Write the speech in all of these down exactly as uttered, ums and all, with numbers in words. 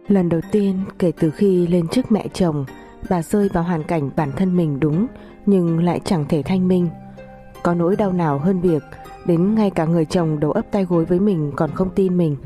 Lần đầu tiên kể từ khi lên chức mẹ chồng, bà rơi vào hoàn cảnh bản thân mình đúng nhưng lại chẳng thể thanh minh. Có nỗi đau nào hơn việc đến ngay cả người chồng đầu ấp tay gối với mình còn không tin mình.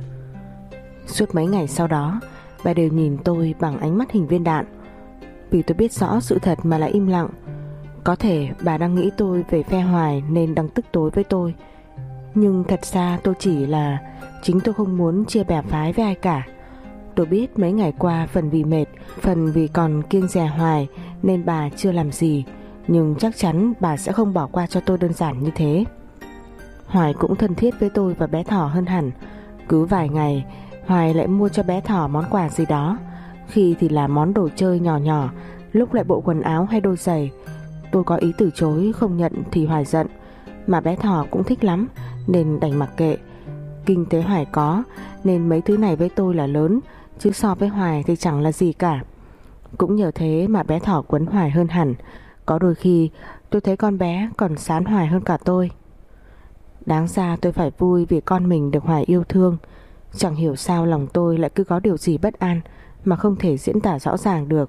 Suốt mấy ngày sau đó, bà đều nhìn tôi bằng ánh mắt hình viên đạn. Vì tôi biết rõ sự thật mà lại im lặng. Có thể bà đang nghĩ tôi về phe Hoài nên đang tức tối với tôi, nhưng thật ra tôi chỉ là chính tôi không muốn chia bè phái với ai cả. Tôi biết mấy ngày qua phần vì mệt, phần vì còn kiêng dè Hoài nên bà chưa làm gì, nhưng chắc chắn bà sẽ không bỏ qua cho tôi đơn giản như thế. Hoài cũng thân thiết với tôi và bé Thỏ hơn hẳn. Cứ vài ngày Hoài lại mua cho bé Thỏ món quà gì đó, khi thì là món đồ chơi nhỏ nhỏ, lúc lại bộ quần áo hay đôi giày. Tôi có ý từ chối không nhận thì Hoài giận, mà bé Thỏ cũng thích lắm nên đành mặc kệ. Kinh tế Hoài có nên mấy thứ này với tôi là lớn, chứ so với Hoài thì chẳng là gì cả. Cũng nhờ thế mà bé Thỏ quấn Hoài hơn hẳn. Có đôi khi tôi thấy con bé còn sán Hoài hơn cả tôi. Đáng ra tôi phải vui vì con mình được Hoài yêu thương. Chẳng hiểu sao lòng tôi lại cứ có điều gì bất an mà không thể diễn tả rõ ràng được.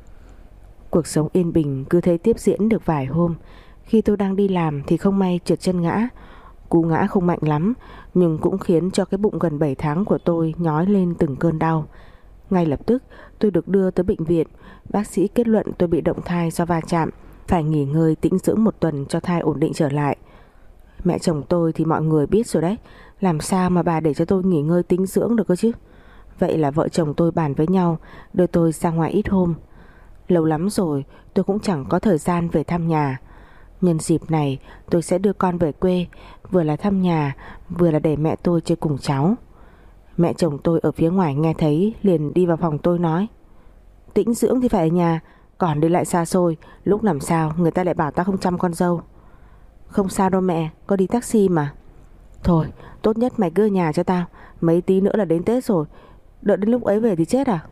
Cuộc sống yên bình cứ thế tiếp diễn được vài hôm. Khi tôi đang đi làm thì không may trượt chân ngã. Cú ngã không mạnh lắm, nhưng cũng khiến cho cái bụng gần bảy tháng của tôi nhói lên từng cơn đau. Ngay lập tức tôi được đưa tới bệnh viện. Bác sĩ kết luận tôi bị động thai do va chạm, phải nghỉ ngơi tĩnh dưỡng một tuần cho thai ổn định trở lại. Mẹ chồng tôi thì mọi người biết rồi đấy, làm sao mà bà để cho tôi nghỉ ngơi tĩnh dưỡng được cơ chứ. Vậy là vợ chồng tôi bàn với nhau đưa tôi ra ngoài ít hôm. Lâu lắm rồi tôi cũng chẳng có thời gian về thăm nhà. Nhân dịp này tôi sẽ đưa con về quê, vừa là thăm nhà, vừa là để mẹ tôi chơi cùng cháu. Mẹ chồng tôi ở phía ngoài nghe thấy liền đi vào phòng tôi nói: Tĩnh dưỡng thì phải ở nhà, còn đi lại xa xôi, lúc làm sao người ta lại bảo ta không chăm con dâu. Không sao đâu mẹ, có đi taxi mà. Thôi, tốt nhất mày cứ ở nhà cho tao, mấy tí nữa là đến Tết rồi, đợi đến lúc ấy về thì chết à.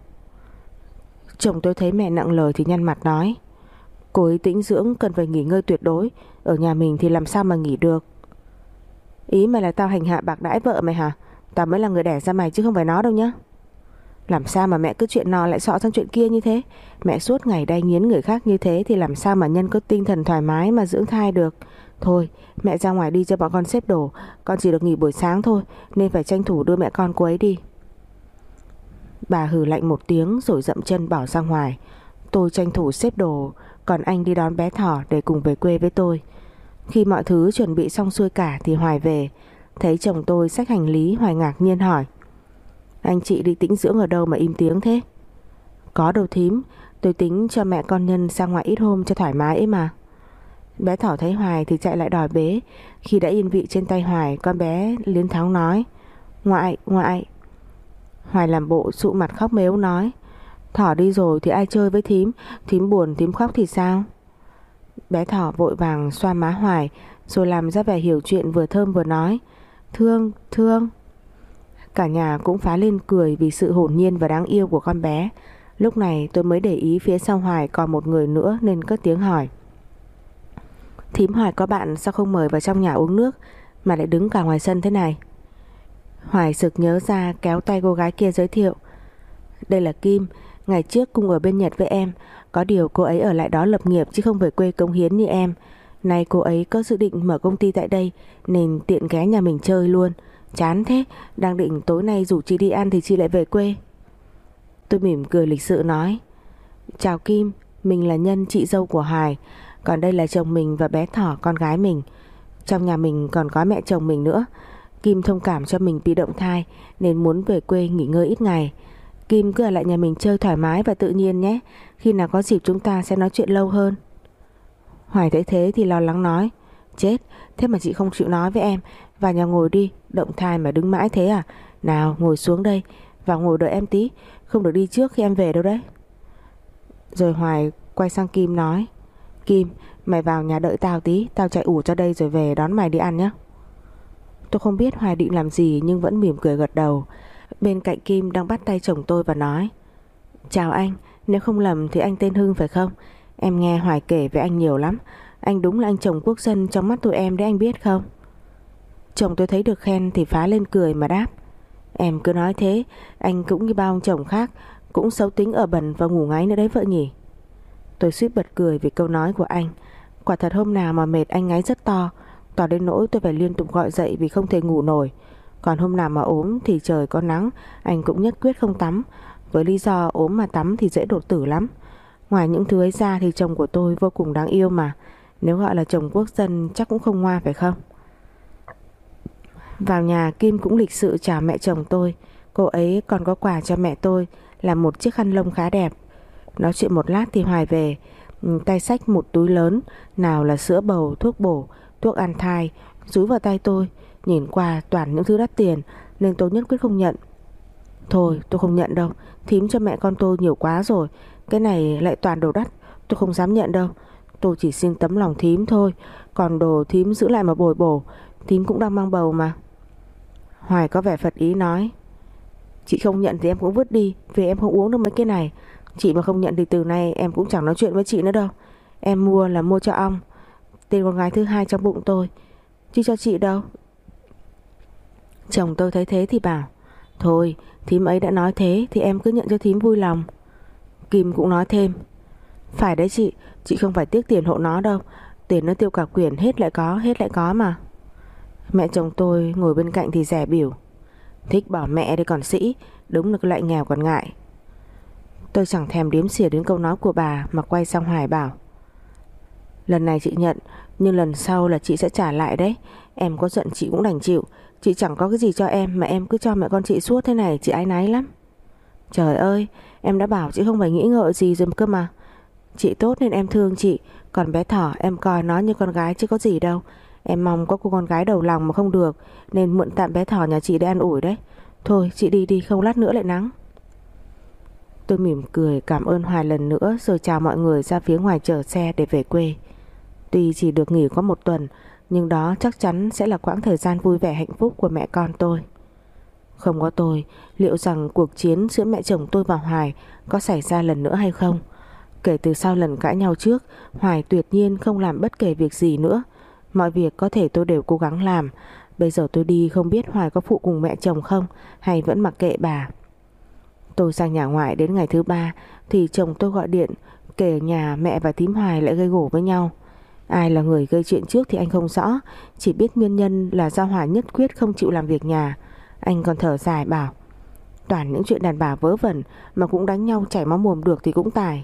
Chồng tôi thấy mẹ nặng lời thì nhăn mặt nói: Cô ấy tĩnh dưỡng cần phải nghỉ ngơi tuyệt đối, ở nhà mình thì làm sao mà nghỉ được. Ý mày là tao hành hạ bạc đãi vợ mày hả? Tao mới là người đẻ ra mày chứ không phải nó đâu nhá. Làm sao mà mẹ cứ chuyện nọ lại xọ sang chuyện kia như thế? Mẹ suốt ngày đay nghiến người khác như thế thì làm sao mà nhân có tinh thần thoải mái mà dưỡng thai được. Thôi mẹ ra ngoài đi cho bọn con xếp đồ, con chỉ được nghỉ buổi sáng thôi nên phải tranh thủ đưa mẹ con cô ấy đi. Bà hừ lạnh một tiếng rồi dậm chân bỏ ra ngoài. Tôi tranh thủ xếp đồ, còn anh đi đón bé Thỏ để cùng về quê với tôi. Khi mọi thứ chuẩn bị xong xuôi cả thì Hoài về. Thấy chồng tôi xách hành lý, Hoài ngạc nhiên hỏi: Anh chị đi tĩnh dưỡng ở đâu mà im tiếng thế? Có đâu thím, tôi tính cho mẹ con Nhân sang ngoài ít hôm cho thoải mái ấy mà. Bé Thỏ thấy Hoài thì chạy lại đòi bế. Khi đã yên vị trên tay Hoài, con bé liến tháo nói: Ngoại, ngoại. Hoài làm bộ sụ mặt khóc mếu nói: Thỏ đi rồi thì ai chơi với thím, thím buồn thím khóc thì sao? Bé Thỏ vội vàng xoa má Hoài rồi làm ra vẻ hiểu chuyện, vừa thơm vừa nói: Thương, thương. Cả nhà cũng phá lên cười vì sự hồn nhiên và đáng yêu của con bé. Lúc này tôi mới để ý phía sau Hoài còn một người nữa nên cất tiếng hỏi: Thím Hoài có bạn sao không mời vào trong nhà uống nước mà lại đứng cả ngoài sân thế này? Hoài sực nhớ ra, kéo tay cô gái kia giới thiệu: Đây là Kim, ngày trước cùng ở bên Nhật với em. Có điều cô ấy ở lại đó lập nghiệp chứ không về quê cống hiến như em. Nay cô ấy có dự định mở công ty tại đây nên tiện ghé nhà mình chơi luôn. Chán thế, đang định tối nay rủ chị đi ăn thì chị lại về quê. Tôi mỉm cười lịch sự nói: Chào Kim, mình là Nhân, chị dâu của Hoài. Còn đây là chồng mình và bé Thỏ, con gái mình. Trong nhà mình còn có mẹ chồng mình nữa. Kim thông cảm cho mình bị động thai nên muốn về quê nghỉ ngơi ít ngày. Kim cứ ở lại nhà mình chơi thoải mái và tự nhiên nhé. Khi nào có dịp chúng ta sẽ nói chuyện lâu hơn. Hoài thấy thế thì lo lắng nói: Chết, thế mà chị không chịu nói với em. Vào nhà ngồi đi, động thai mà đứng mãi thế à? Nào ngồi xuống đây, vào ngồi đợi em tí, không được đi trước khi em về đâu đấy. Rồi Hoài quay sang Kim nói: Kim, mày vào nhà đợi tao tí, tao chạy ủ cho đây rồi về đón mày đi ăn nhé. Tôi không biết Hoài định làm gì nhưng vẫn mỉm cười gật đầu. Bên cạnh Kim đang bắt tay chồng tôi và nói: Chào anh, nếu không lầm thì anh tên Hưng phải không? Em nghe Hoài kể về anh nhiều lắm. Anh đúng là anh chồng quốc dân trong mắt tụi em đấy, anh biết không? Chồng tôi thấy được khen thì phá lên cười mà đáp: Em cứ nói thế, anh cũng như bao ông chồng khác, cũng xấu tính ở bẩn và ngủ ngáy nữa đấy vợ nhỉ. Tôi suýt bật cười vì câu nói của anh. Quả thật hôm nào mà mệt anh ngáy rất to, to đến nỗi tôi phải liên tục gọi dậy vì không thể ngủ nổi. Còn hôm nào mà ốm thì trời có nắng, anh cũng nhất quyết không tắm, với lý do ốm mà tắm thì dễ đột tử lắm. Ngoài những thứ ấy ra thì chồng của tôi vô cùng đáng yêu mà. Nếu gọi là chồng quốc dân chắc cũng không ngoa phải không? Vào nhà Kim cũng lịch sự chào mẹ chồng tôi. Cô ấy còn có quà cho mẹ tôi là một chiếc khăn lông khá đẹp. Nói chuyện một lát thì Hoài về, tay xách một túi lớn, nào là sữa bầu, thuốc bổ, thuốc an thai, dúi vào tay tôi. Nhìn qua toàn những thứ đắt tiền nên tôi nhất quyết không nhận. Thôi tôi không nhận đâu, thím cho mẹ con tôi nhiều quá rồi, cái này lại toàn đồ đắt, tôi không dám nhận đâu. Tôi chỉ xin tấm lòng thím thôi, còn đồ thím giữ lại mà bồi bổ, thím cũng đang mang bầu mà. Hoài có vẻ phật ý nói, chị không nhận thì em cũng vứt đi, vì em không uống được mấy cái này. Chị mà không nhận thì từ nay em cũng chẳng nói chuyện với chị nữa đâu. Em mua là mua cho ong, tên con gái thứ hai trong bụng tôi, chứ cho chị đâu. Chồng tôi thấy thế thì bảo, thôi thím ấy đã nói thế thì em cứ nhận cho thím vui lòng. Kim cũng nói thêm, phải đấy chị, chị không phải tiếc tiền hộ nó đâu, tiền nó tiêu cả quyển hết lại có, hết lại có mà. Mẹ chồng tôi ngồi bên cạnh thì rẻ biểu, thích bỏ mẹ đi còn sĩ, đúng là cái loại nghèo còn ngại. Tôi chẳng thèm đếm xỉa đến câu nói của bà mà quay sang Hoài bảo, lần này chị nhận, nhưng lần sau là chị sẽ trả lại đấy. Em có giận chị cũng đành chịu, chị chẳng có cái gì cho em mà em cứ cho mẹ con chị suốt thế này, chị áy náy lắm. Trời ơi, em đã bảo chị không phải nghĩ ngợi gì rồi cơ mà. Chị tốt nên em thương chị, còn bé Thỏ em coi nó như con gái chứ có gì đâu. Em mong có cô con gái đầu lòng mà không được, nên mượn tạm bé Thỏ nhà chị để ăn ủi đấy. Thôi chị đi đi, không lát nữa lại nắng. Tôi mỉm cười cảm ơn Hoài lần nữa rồi chào mọi người ra phía ngoài chờ xe để về quê. Tuy chỉ được nghỉ có một tuần, nhưng đó chắc chắn sẽ là quãng thời gian vui vẻ hạnh phúc của mẹ con tôi. Không có tôi, liệu rằng cuộc chiến giữa mẹ chồng tôi và Hoài có xảy ra lần nữa hay không? Kể từ sau lần cãi nhau trước, Hoài tuyệt nhiên không làm bất kể việc gì nữa. Mọi việc có thể tôi đều cố gắng làm. Bây giờ tôi đi không biết Hoài có phụ cùng mẹ chồng không, hay vẫn mặc kệ bà. Tôi sang nhà ngoại đến ngày thứ ba thì chồng tôi gọi điện kể nhà mẹ và thím Hoài lại gây gổ với nhau. Ai là người gây chuyện trước thì anh không rõ, chỉ biết nguyên nhân là do Hoài nhất quyết không chịu làm việc nhà. Anh còn thở dài bảo, toàn những chuyện đàn bà vớ vẩn mà cũng đánh nhau chảy máu mồm được thì cũng tài.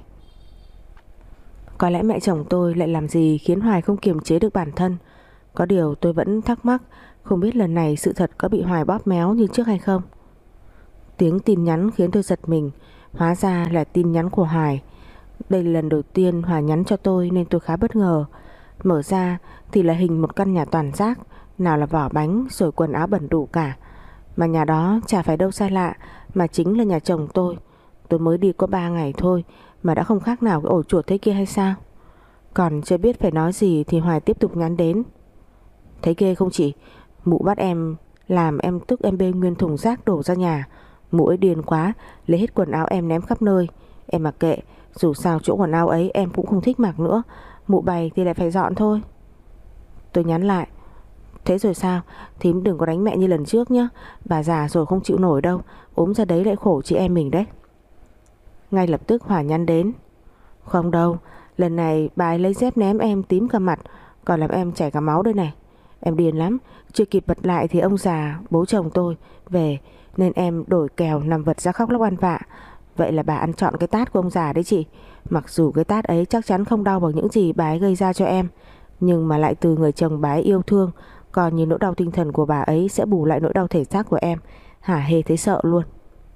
Có lẽ mẹ chồng tôi lại làm gì khiến Hoài không kiềm chế được bản thân. Có điều tôi vẫn thắc mắc, không biết lần này sự thật có bị Hoài bóp méo như trước hay không. Tiếng tin nhắn khiến tôi giật mình, hóa ra là tin nhắn của Hoài. Đây là lần đầu tiên Hoài nhắn cho tôi nên tôi khá bất ngờ. Mở ra thì là hình một căn nhà toàn rác, nào là vỏ bánh rồi quần áo bẩn đủ cả. Mà nhà đó chả phải đâu xa lạ, mà chính là nhà chồng tôi. Tôi mới đi có ba ngày thôi mà đã không khác nào cái ổ chuột thế kia hay sao? Còn chưa biết phải nói gì thì Hoài tiếp tục nhắn đến. Thấy ghê không chị? Mụ bắt em làm em tức em bê nguyên thùng rác đổ ra nhà. Mụ ấy điên quá, lấy hết quần áo em ném khắp nơi. Em mặc kệ, dù sao chỗ quần áo ấy em cũng không thích mặc nữa. Mụ bày thì lại phải dọn thôi. Tôi nhắn lại, thế rồi sao? Thím đừng có đánh mẹ như lần trước nhé. Bà già rồi không chịu nổi đâu, ốm ra đấy lại khổ chị em mình đấy. Ngay lập tức Hòa nhắn đến, không đâu, lần này bà ấy lấy dép ném em tím cả mặt, còn làm em chảy cả máu đây này. Em điên lắm, chưa kịp bật lại thì ông già bố chồng tôi về, nên em đổi kèo nằm vật ra khóc lóc ăn vạ. Vậy là bà ăn trọn cái tát của ông già đấy chị. Mặc dù cái tát ấy chắc chắn không đau bằng những gì bà ấy gây ra cho em, nhưng mà lại từ người chồng bà ấy yêu thương. Còn như nỗi đau tinh thần của bà ấy sẽ bù lại nỗi đau thể xác của em. Hả hê thấy sợ luôn.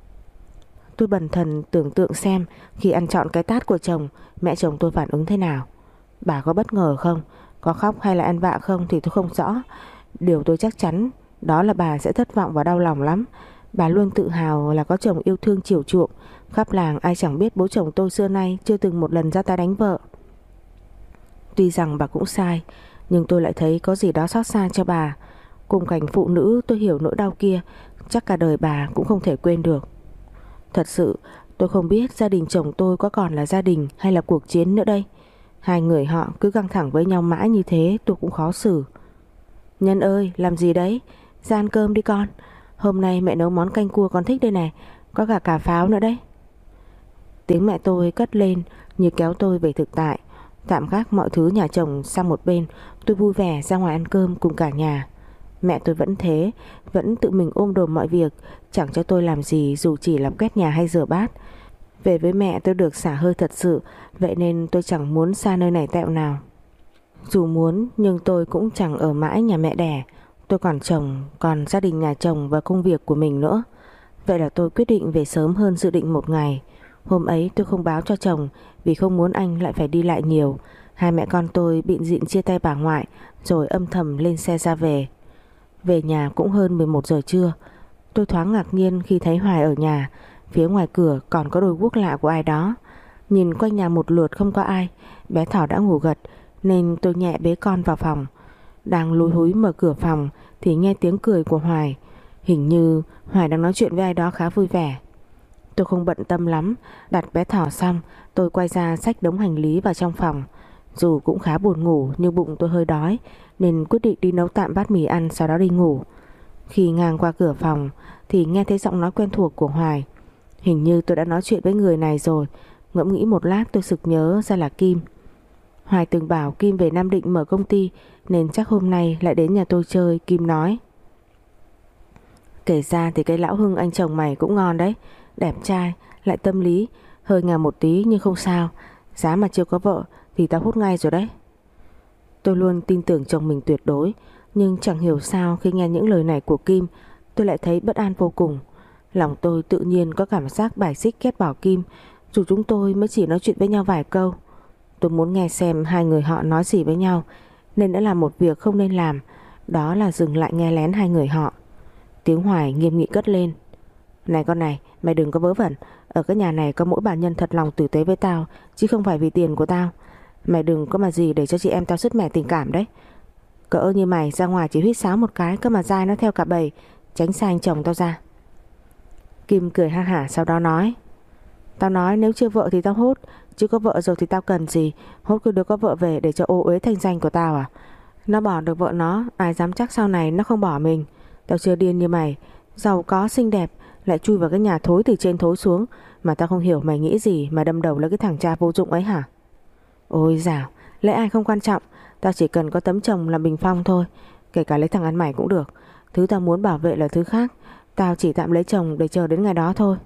Tôi bần thần tưởng tượng xem khi ăn trọn cái tát của chồng, mẹ chồng tôi phản ứng thế nào. Bà có bất ngờ không, có khóc hay là ăn vạ không thì tôi không rõ. Điều tôi chắc chắn đó là bà sẽ thất vọng và đau lòng lắm. Bà luôn tự hào là có chồng yêu thương chiều chuộng. Khắp làng ai chẳng biết bố chồng tôi xưa nay chưa từng một lần ra tay đánh vợ. Tuy rằng bà cũng sai, nhưng tôi lại thấy có gì đó xót xa cho bà. Cùng cảnh phụ nữ tôi hiểu nỗi đau kia, chắc cả đời bà cũng không thể quên được. Thật sự tôi không biết gia đình chồng tôi có còn là gia đình hay là cuộc chiến nữa đây. Hai người họ cứ căng thẳng với nhau mãi như thế tôi cũng khó xử. Nhân ơi, làm gì đấy? Ra ăn cơm đi con. Hôm nay mẹ nấu món canh cua con thích đây này, có cả cà pháo nữa đấy. Tiếng mẹ tôi cất lên như kéo tôi về thực tại. Tạm gác mọi thứ nhà chồng sang một bên, tôi vui vẻ ra ngoài ăn cơm cùng cả nhà. Mẹ tôi vẫn thế, vẫn tự mình ôm đồm mọi việc, chẳng cho tôi làm gì dù chỉ làm quét nhà hay rửa bát. Về với mẹ tôi được xả hơi thật sự, vậy nên tôi chẳng muốn xa nơi này tẹo nào. Dù muốn nhưng tôi cũng chẳng ở mãi nhà mẹ đẻ. Tôi còn chồng, còn gia đình nhà chồng và công việc của mình nữa. Vậy là tôi quyết định về sớm hơn dự định một ngày. Hôm ấy tôi không báo cho chồng vì không muốn anh lại phải đi lại nhiều. Hai mẹ con tôi bịn dịn chia tay bà ngoại rồi âm thầm lên xe ra về. Về nhà cũng hơn mười một giờ trưa. Tôi thoáng ngạc nhiên khi thấy Hoài ở nhà. Phía ngoài cửa còn có đôi guốc lạ của ai đó. Nhìn quanh nhà một lượt không có ai, bé Thỏ đã ngủ gật nên tôi nhẹ bế con vào phòng. Đang lúi húi mở cửa phòng thì nghe tiếng cười của Hoài. Hình như Hoài đang nói chuyện với ai đó khá vui vẻ. Tôi không bận tâm lắm, đặt bé Thỏ xong tôi quay ra xách đống hành lý vào trong phòng. Dù cũng khá buồn ngủ nhưng bụng tôi hơi đói nên quyết định đi nấu tạm bát mì ăn sau đó đi ngủ. Khi ngang qua cửa phòng thì nghe thấy giọng nói quen thuộc của Hoài. Hình như tôi đã nói chuyện với người này rồi. Ngẫm nghĩ một lát tôi sực nhớ ra là Kim. Hoài từng bảo Kim về Nam Định mở công ty nên chắc hôm nay lại đến nhà tôi chơi. Kim nói: kể ra thì cái lão Hưng anh chồng mày cũng ngon đấy, đẹp trai, lại tâm lý, hơi ngà một tí nhưng không sao. Giá mà chưa có vợ thì tao hút ngay rồi đấy. Tôi luôn tin tưởng chồng mình tuyệt đối, nhưng chẳng hiểu sao khi nghe những lời này của Kim tôi lại thấy bất an vô cùng. Lòng tôi tự nhiên có cảm giác bài xích ghét bỏ Kim, dù chúng tôi mới chỉ nói chuyện với nhau vài câu. Tôi muốn nghe xem hai người họ nói gì với nhau nên đã làm một việc không nên làm, đó là dừng lại nghe lén hai người họ. Tiếng Hoài nghiêm nghị cất lên: này con này, mày đừng có vớ vẩn. Ở cái nhà này có mỗi bà Nhân thật lòng tử tế với tao, chứ không phải vì tiền của tao. Mày đừng có mà gì để cho chị em tao sứt mẻ tình cảm đấy. Cỡ như mày ra ngoài chỉ huýt sáo một cái cơ mà dai nó theo cả bầy. Tránh xa anh chồng tao ra. Kim cười ha hả sau đó nói: tao nói nếu chưa vợ thì tao hốt, chứ có vợ rồi thì tao cần gì. Hốt cứ đứa có vợ về để cho ô uế thanh danh của tao à? Nó bỏ được vợ nó, ai dám chắc sau này nó không bỏ mình. Tao chưa điên như mày, giàu có xinh đẹp lại chui vào cái nhà thối từ trên thối xuống. Mà tao không hiểu mày nghĩ gì mà đâm đầu lấy cái thằng cha vô dụng ấy hả? Ôi dào, lấy ai không quan trọng, tao chỉ cần có tấm chồng làm bình phong thôi. Kể cả lấy thằng ăn mày cũng được. Thứ tao muốn bảo vệ là thứ khác. Tao chỉ tạm lấy chồng để chờ đến ngày đó thôi.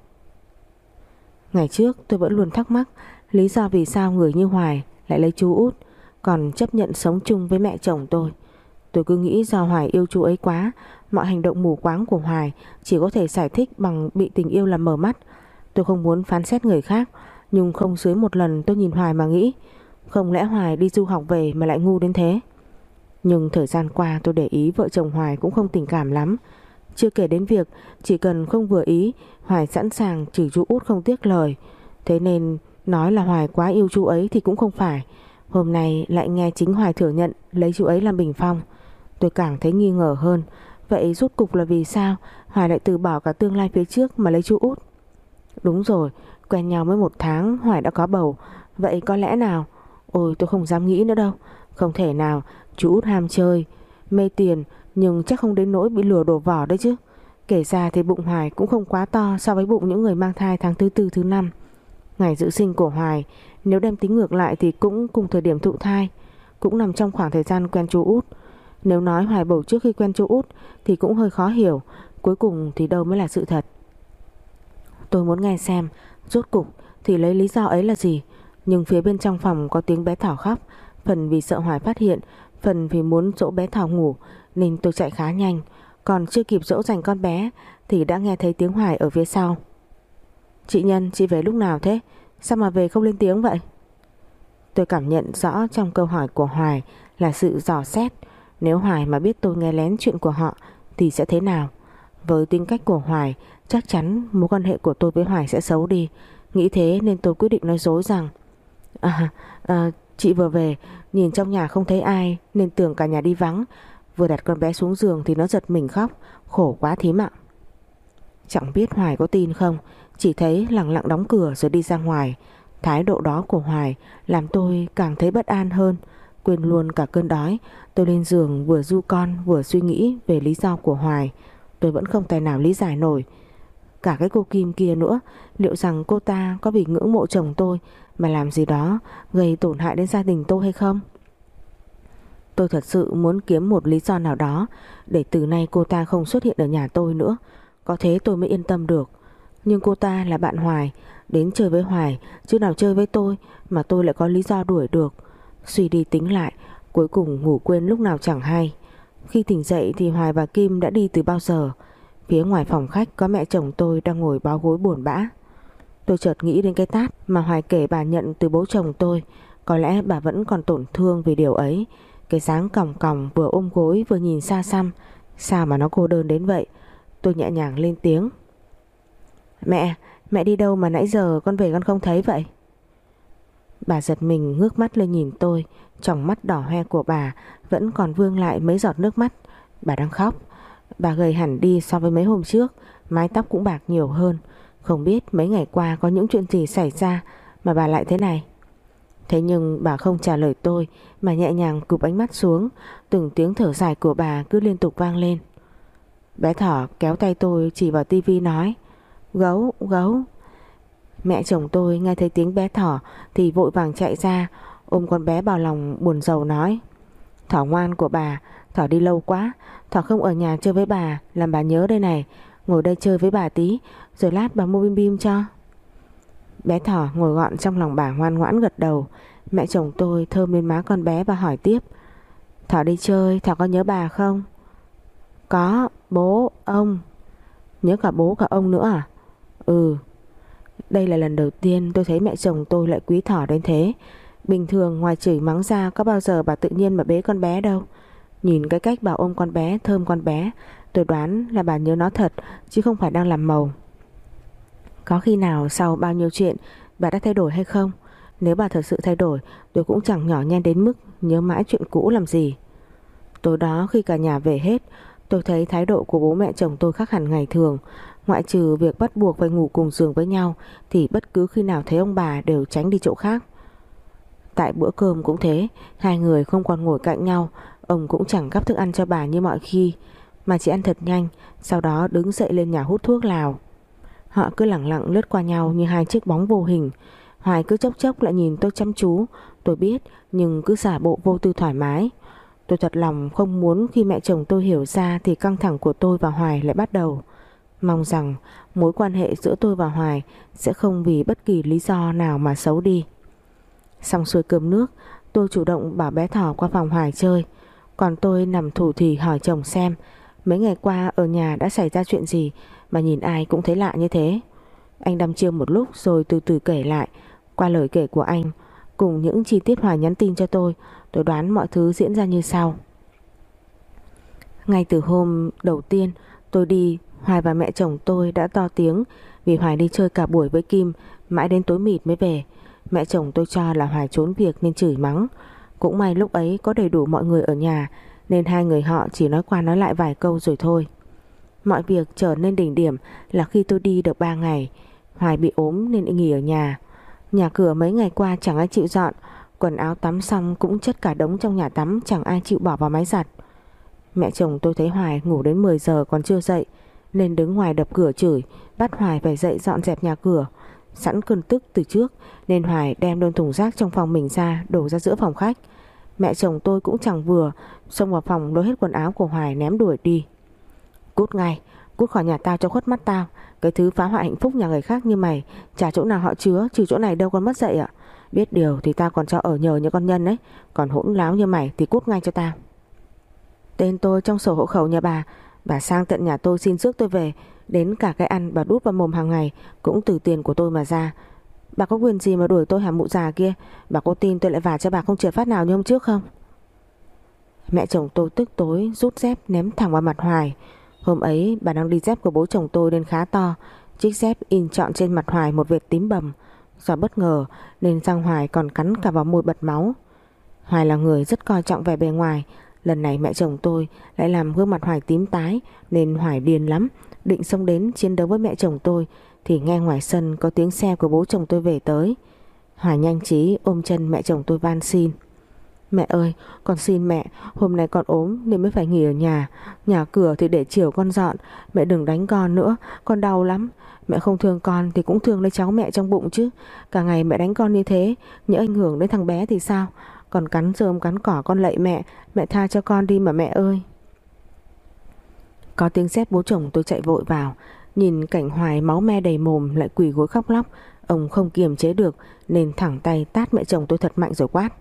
Ngày trước tôi vẫn luôn thắc mắc lý do vì sao người như Hoài lại lấy chú Út, còn chấp nhận sống chung với mẹ chồng tôi. Tôi cứ nghĩ do Hoài yêu chú ấy quá, mọi hành động mù quáng của Hoài chỉ có thể giải thích bằng bị tình yêu làm mờ mắt. Tôi không muốn phán xét người khác, nhưng không dưới một lần tôi nhìn Hoài mà nghĩ, không lẽ Hoài đi du học về mà lại ngu đến thế. Nhưng thời gian qua tôi để ý vợ chồng Hoài cũng không tình cảm lắm. Chưa kể đến việc chỉ cần không vừa ý, Hoài sẵn sàng chửi chú Út không tiếc lời. Thế nên nói là Hoài quá yêu chú ấy thì cũng không phải. Hôm nay lại nghe chính Hoài thừa nhận lấy chú ấy làm bình phong. Tôi càng thấy nghi ngờ hơn. Vậy rốt cục là vì sao Hoài lại từ bỏ cả tương lai phía trước mà lấy chú Út? Đúng rồi, quen nhau mới một tháng Hoài đã có bầu. Vậy có lẽ nào? Ôi tôi không dám nghĩ nữa đâu. Không thể nào. Chú Út ham chơi, mê tiền, nhưng chắc không đến nỗi bị lừa đổ vỏ đấy chứ. Kể ra thì bụng Hoài cũng không quá to so với bụng những người mang thai tháng thứ tư thứ năm. Ngày dự sinh của Hoài nếu đem tính ngược lại thì cũng cùng thời điểm thụ thai, cũng nằm trong khoảng thời gian quen chú Út. Nếu nói Hoài bầu trước khi quen chú Út thì cũng hơi khó hiểu. Cuối cùng thì đâu mới là sự thật. Tôi muốn nghe xem rốt cục thì lấy lý do ấy là gì. Nhưng phía bên trong phòng có tiếng bé Thỏ khóc. Phần vì sợ Hoài phát hiện, phần vì muốn dỗ bé Thỏ ngủ, nên tôi chạy khá nhanh. Còn chưa kịp dỗ dành con bé thì đã nghe thấy tiếng Hoài ở phía sau. Chị Nhân, chị về lúc nào thế? Sao mà về không lên tiếng vậy? Tôi cảm nhận rõ trong câu hỏi của Hoài là sự dò xét. Nếu Hoài mà biết tôi nghe lén chuyện của họ thì sẽ thế nào? Với tính cách của Hoài, chắc chắn mối quan hệ của tôi với Hoài sẽ xấu đi. Nghĩ thế nên tôi quyết định nói dối rằng À, à chị vừa về, nhìn trong nhà không thấy ai nên tưởng cả nhà đi vắng. Vừa đặt con bé xuống giường thì nó giật mình khóc. Khổ quá thím ạ. Chẳng biết Hoài có tin không, chỉ thấy lặng lặng đóng cửa rồi đi ra ngoài. Thái độ đó của Hoài làm tôi càng thấy bất an hơn. Quên luôn cả cơn đói, tôi lên giường vừa ru con vừa suy nghĩ về lý do của Hoài. Tôi vẫn không tài nào lý giải nổi. Cả cái cô Kim kia nữa, liệu rằng cô ta có vì ngưỡng mộ chồng tôi mà làm gì đó gây tổn hại đến gia đình tôi hay không? Tôi thật sự muốn kiếm một lý do nào đó để từ nay cô ta không xuất hiện ở nhà tôi nữa. Có thế tôi mới yên tâm được. Nhưng cô ta là bạn Hoài, đến chơi với Hoài chứ nào chơi với tôi mà tôi lại có lý do đuổi được. Suy đi tính lại, cuối cùng ngủ quên lúc nào chẳng hay. Khi tỉnh dậy thì Hoài và Kim đã đi từ bao giờ. Phía ngoài phòng khách có mẹ chồng tôi đang ngồi bó gối buồn bã. Tôi chợt nghĩ đến cái tát mà Hoài kể bà nhận từ bố chồng tôi. Có lẽ bà vẫn còn tổn thương vì điều ấy. Cái dáng còng còng vừa ôm gối vừa nhìn xa xăm, sao mà nó cô đơn đến vậy. Tôi nhẹ nhàng lên tiếng: Mẹ, mẹ đi đâu mà nãy giờ con về con không thấy vậy? Bà giật mình ngước mắt lên nhìn tôi. Tròng mắt đỏ hoe của bà vẫn còn vương lại mấy giọt nước mắt. Bà đang khóc. Bà gầy hẳn đi so với mấy hôm trước, mái tóc cũng bạc nhiều hơn. Không biết mấy ngày qua có những chuyện gì xảy ra mà bà lại thế này. Thế nhưng bà không trả lời tôi mà nhẹ nhàng cụp ánh mắt xuống. Từng tiếng thở dài của bà cứ liên tục vang lên. Bé Thỏ kéo tay tôi chỉ vào tivi nói: Gấu, gấu. Mẹ chồng tôi nghe thấy tiếng bé Thỏ thì vội vàng chạy ra, ôm con bé vào lòng buồn rầu nói: Thỏ ngoan của bà, Thỏ đi lâu quá, Thỏ không ở nhà chơi với bà, làm bà nhớ đây này. Ngồi đây chơi với bà tí, rồi lát bà mua bim bim cho. Bé Thỏ ngồi gọn trong lòng bà ngoan ngoãn gật đầu. Mẹ chồng tôi thơm lên má con bé và hỏi tiếp: Thỏ đi chơi, Thỏ có nhớ bà không? Có, bố, ông. Nhớ cả bố cả ông nữa à? Ừ. Đây là lần đầu tiên tôi thấy mẹ chồng tôi lại quý Thỏ đến thế. Bình thường ngoài chửi mắng ra có bao giờ bà tự nhiên mà bế con bé đâu. Nhìn cái cách bà ôm con bé, thơm con bé, tôi đoán là bà nhớ nó thật chứ không phải đang làm màu. Có khi nào sau bao nhiêu chuyện bà đã thay đổi hay không? Nếu bà thật sự thay đổi, tôi cũng chẳng nhỏ nhen đến mức nhớ mãi chuyện cũ làm gì. Tối đó khi cả nhà về hết, tôi thấy thái độ của bố mẹ chồng tôi khác hẳn ngày thường. Ngoại trừ việc bắt buộc phải ngủ cùng giường với nhau thì bất cứ khi nào thấy ông bà đều tránh đi chỗ khác. Tại bữa cơm cũng thế, hai người không còn ngồi cạnh nhau. Ông cũng chẳng gắp thức ăn cho bà như mọi khi, mà chỉ ăn thật nhanh, sau đó đứng dậy lên nhà hút thuốc lào. Họ cứ lẳng lặng lướt qua nhau như hai chiếc bóng vô hình. Hoài cứ chốc chốc lại nhìn tôi chăm chú. Tôi biết, nhưng cứ giả bộ vô tư thoải mái. Tôi thật lòng không muốn khi mẹ chồng tôi hiểu ra thì căng thẳng của tôi và Hoài lại bắt đầu. Mong rằng mối quan hệ giữa tôi và Hoài sẽ không vì bất kỳ lý do nào mà xấu đi. Xong xuôi cơm nước, tôi chủ động bảo bé Thỏ qua phòng Hoài chơi. Còn tôi nằm thủ thỉ hỏi chồng xem mấy ngày qua ở nhà đã xảy ra chuyện gì mà nhìn ai cũng thấy lạ như thế. Anh đăm chiêu một lúc rồi từ từ kể lại. Qua lời kể của anh cùng những chi tiết Hoài nhắn tin cho tôi, tôi đoán mọi thứ diễn ra như sau. Ngay từ hôm đầu tiên tôi đi, Hoài và mẹ chồng tôi đã to tiếng vì Hoài đi chơi cả buổi với Kim, mãi đến tối mịt mới về. Mẹ chồng tôi cho là Hoài trốn việc nên chửi mắng. Cũng may lúc ấy có đầy đủ mọi người ở nhà nên hai người họ chỉ nói qua nói lại vài câu rồi thôi. Mọi việc trở nên đỉnh điểm là khi tôi đi được ba ngày, Hoài bị ốm nên nghỉ ở nhà. Nhà cửa mấy ngày qua chẳng ai chịu dọn, quần áo tắm xong cũng chất cả đống trong nhà tắm, chẳng ai chịu bỏ vào máy giặt. Mẹ chồng tôi thấy Hoài ngủ đến mười giờ còn chưa dậy nên đứng ngoài đập cửa chửi, bắt Hoài phải dậy dọn dẹp nhà cửa. Sẵn cơn tức từ trước nên Hoài đem đơn thùng rác trong phòng mình ra đổ ra giữa phòng khách. Mẹ chồng tôi cũng chẳng vừa, xông vào phòng lôi hết quần áo của Hoài ném đuổi đi. Cút ngay, cút khỏi nhà tao cho khuất mắt tao. Cái thứ phá hoại hạnh phúc nhà người khác như mày chả chỗ nào họ chứa, trừ chỗ này đâu con mất dậy ạ. Biết điều thì tao còn cho ở nhờ như con nhân ấy, còn hỗn láo như mày thì cút ngay cho tao. Tên tôi trong sổ hộ khẩu nhà bà, bà sang tận nhà tôi xin rước tôi về, đến cả cái ăn bà đút vào mồm hàng ngày cũng từ tiền của tôi mà ra. Bà có quyền gì mà đuổi tôi hả mụ già kia? Bà có tin tôi lại vả cho bà không trượt phát nào như hôm trước không? Mẹ chồng tôi tức tối rút dép ném thẳng vào mặt Hoài. Hôm ấy bà đang đi dép của bố chồng tôi nên khá to, chiếc dép in trọn trên mặt Hoài một vệt tím bầm. Do bất ngờ nên răng Hoài còn cắn cả vào môi bật máu. Hoài là người rất coi trọng vẻ bề ngoài. Lần này mẹ chồng tôi lại làm gương mặt Hoài tím tái nên Hoài điên lắm, định xông đến chiến đấu với mẹ chồng tôi thì nghe ngoài sân có tiếng xe của bố chồng tôi về tới. Hoài nhanh trí ôm chân mẹ chồng tôi van xin. Mẹ ơi, con xin mẹ, hôm nay con ốm nên mới phải nghỉ ở nhà. Nhà cửa thì để chiều con dọn. Mẹ đừng đánh con nữa, con đau lắm. Mẹ không thương con thì cũng thương lấy cháu mẹ trong bụng chứ. Cả ngày mẹ đánh con như thế, nhỡ ảnh hưởng đến thằng bé thì sao? Con cắn rơm cắn cỏ con lạy mẹ, mẹ tha cho con đi mà mẹ ơi. Có tiếng sét bố chồng tôi chạy vội vào. Nhìn cảnh Hoài máu me đầy mồm lại quỳ gối khóc lóc. Ông không kiềm chế được nên thẳng tay tát mẹ chồng tôi thật mạnh rồi quát: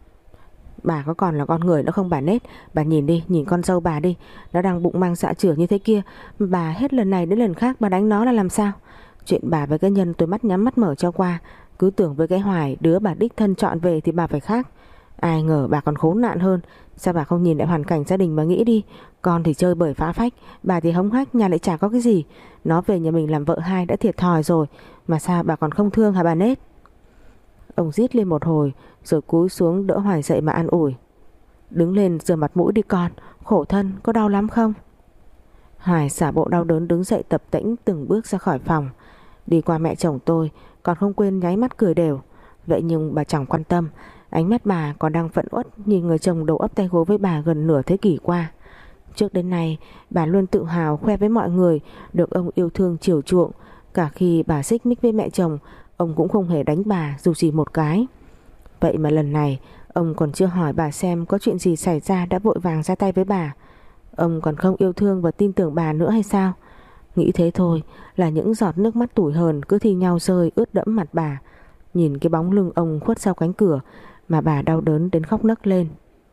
Bà có còn là con người nữa không bà Nết? Bà nhìn đi, nhìn con dâu bà đi, nó đang bụng mang dạ chửa như thế kia, bà hết lần này đến lần khác bà đánh nó là làm sao? Chuyện bà với cái Nhân tôi mắt nhắm mắt mở cho qua, cứ tưởng với cái Hoài đứa bà đích thân chọn về thì bà phải khác. Ai ngờ bà còn khốn nạn hơn. Sao bà không nhìn lại hoàn cảnh gia đình mà nghĩ đi? Con thì chơi bời phá phách, bà thì hống hách, nhà lại chả có cái gì. Nó về nhà mình làm vợ hai đã thiệt thòi rồi, mà sao bà còn không thương hả bà Nết? Ông rít lên một hồi rồi cúi xuống đỡ Hoài dậy mà an ủi: Đứng lên rửa mặt mũi đi con, khổ thân, có đau lắm không? Hoài xả bộ đau đớn đứng dậy tập tễnh từng bước ra khỏi phòng. Đi qua mẹ chồng tôi còn không quên nháy mắt cười đều. Vậy nhưng bà chẳng quan tâm. Ánh mắt bà còn đang phẫn uất nhìn người chồng đầu ấp tay gối với bà gần nửa thế kỷ qua. Trước đến nay bà luôn tự hào khoe với mọi người được ông yêu thương chiều chuộng. Cả khi bà xích mích với mẹ chồng, ông cũng không hề đánh bà dù chỉ một cái. Vậy mà lần này ông còn chưa hỏi bà xem có chuyện gì xảy ra đã vội vàng ra tay với bà. Ông còn không yêu thương và tin tưởng bà nữa hay sao? Nghĩ thế thôi là những giọt nước mắt tủi hờn cứ thi nhau rơi ướt đẫm mặt bà. Nhìn cái bóng lưng ông khuất sau cánh cửa mà bà đau đớn đến khóc nấc lên.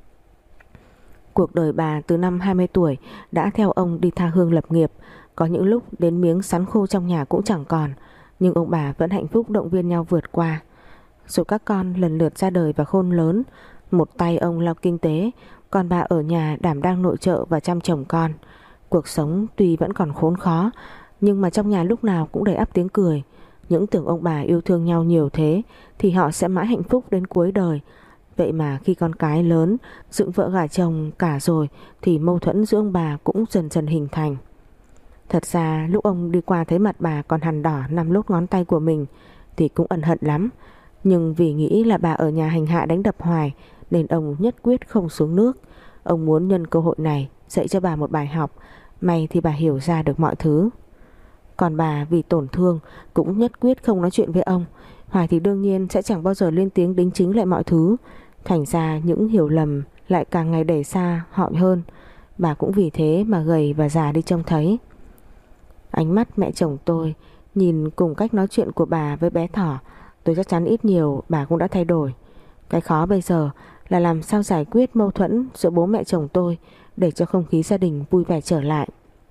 Cuộc đời bà từ năm hai mươi tuổi đã theo ông đi tha hương lập nghiệp. Có những lúc đến miếng sắn khô trong nhà cũng chẳng còn, nhưng ông bà vẫn hạnh phúc động viên nhau vượt qua. Rồi các con lần lượt ra đời và khôn lớn. Một tay ông lo kinh tế, còn bà ở nhà đảm đang nội trợ và chăm chồng con. Cuộc sống tuy vẫn còn khốn khó, nhưng mà trong nhà lúc nào cũng đầy ắp tiếng cười. Những tưởng ông bà yêu thương nhau nhiều thế thì họ sẽ mãi hạnh phúc đến cuối đời. Vậy mà khi con cái lớn, dựng vợ gả chồng cả rồi thì mâu thuẫn giữa ông bà cũng dần dần hình thành. Thật ra lúc ông đi qua thấy mặt bà còn hằn đỏ năm lốt ngón tay của mình thì cũng ân hận lắm. Nhưng vì nghĩ là bà ở nhà hành hạ đánh đập Hoài nên ông nhất quyết không xuống nước. Ông muốn nhân cơ hội này dạy cho bà một bài học. May thì bà hiểu ra được mọi thứ. Còn bà vì tổn thương cũng nhất quyết không nói chuyện với ông. Hoài thì đương nhiên sẽ chẳng bao giờ lên tiếng đính chính lại mọi thứ. Thành ra những hiểu lầm lại càng ngày đẩy xa họ hơn. Bà cũng vì thế mà gầy và già đi trông thấy. Ánh mắt mẹ chồng tôi nhìn cùng cách nói chuyện của bà với bé Thỏ, tôi chắc chắn ít nhiều bà cũng đã thay đổi. Cái khó bây giờ là làm sao giải quyết mâu thuẫn giữa bố mẹ chồng tôi để cho không khí gia đình vui vẻ trở lại.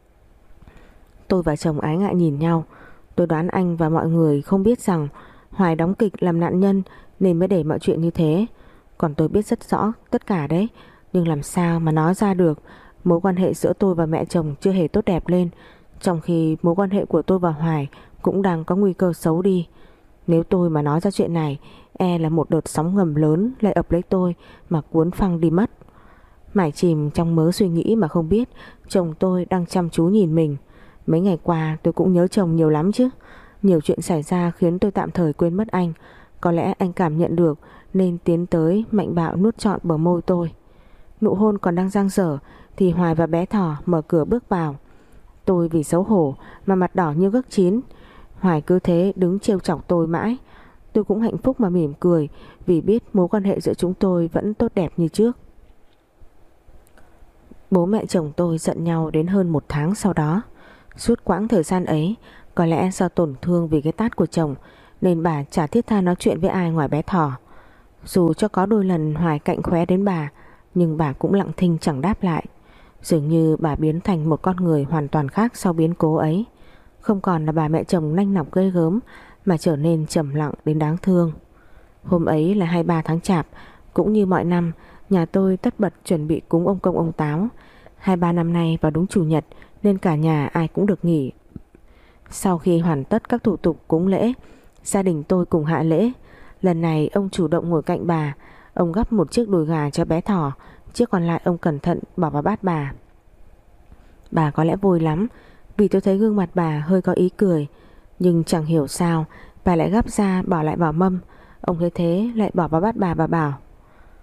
Tôi và chồng ái ngại nhìn nhau. Tôi đoán anh và mọi người không biết rằng Hoài đóng kịch làm nạn nhân nên mới để mọi chuyện như thế. Còn tôi biết rất rõ tất cả đấy, nhưng làm sao mà nói ra được. Mối quan hệ giữa tôi và mẹ chồng chưa hề tốt đẹp lên, trong khi mối quan hệ của tôi và Hoài cũng đang có nguy cơ xấu đi. Nếu tôi mà nói ra chuyện này, e là một đợt sóng ngầm lớn lại ập lấy tôi mà cuốn phăng đi mất. Mải chìm trong mớ suy nghĩ mà không biết chồng tôi đang chăm chú nhìn mình. Mấy ngày qua tôi cũng nhớ chồng nhiều lắm chứ. Nhiều chuyện xảy ra khiến tôi tạm thời quên mất anh. Có lẽ anh cảm nhận được nên tiến tới mạnh bạo nuốt trọn bờ môi tôi. Nụ hôn còn đang dang dở thì Hoài và bé Thỏ mở cửa bước vào. Tôi vì xấu hổ mà mặt đỏ như gấc chín. Hoài cứ thế đứng trêu chọc tôi mãi. Tôi cũng hạnh phúc mà mỉm cười vì biết mối quan hệ giữa chúng tôi vẫn tốt đẹp như trước. Bố mẹ chồng tôi giận nhau đến hơn một tháng sau đó. Suốt quãng thời gian ấy, có lẽ do tổn thương vì cái tát của chồng nên bà chả thiết tha nói chuyện với ai ngoài bé Thỏ. Dù cho có đôi lần Hoài cạnh khóe đến bà, nhưng bà cũng lặng thinh chẳng đáp lại. Dường như bà biến thành một con người hoàn toàn khác sau biến cố ấy. Không còn là bà mẹ chồng nanh nọc ghê gớm mà trở nên trầm lặng đến đáng thương. Hôm ấy là hai mươi ba tháng Chạp, cũng như mọi năm, nhà tôi tất bật chuẩn bị cúng ông Công ông Táo. Hai ba năm nay vào đúng chủ nhật nên cả nhà ai cũng được nghỉ. Sau khi hoàn tất các thủ tục cúng lễ, gia đình tôi cùng hạ lễ. Lần này ông chủ động ngồi cạnh bà. Ông gắp một chiếc đùi gà cho bé Thỏ, chiếc còn lại ông cẩn thận bỏ vào bát bà. Bà có lẽ vui lắm vì tôi thấy gương mặt bà hơi có ý cười. Nhưng chẳng hiểu sao bà lại gắp ra bỏ lại vào mâm. Ông thấy thế lại bỏ vào bát bà và bảo: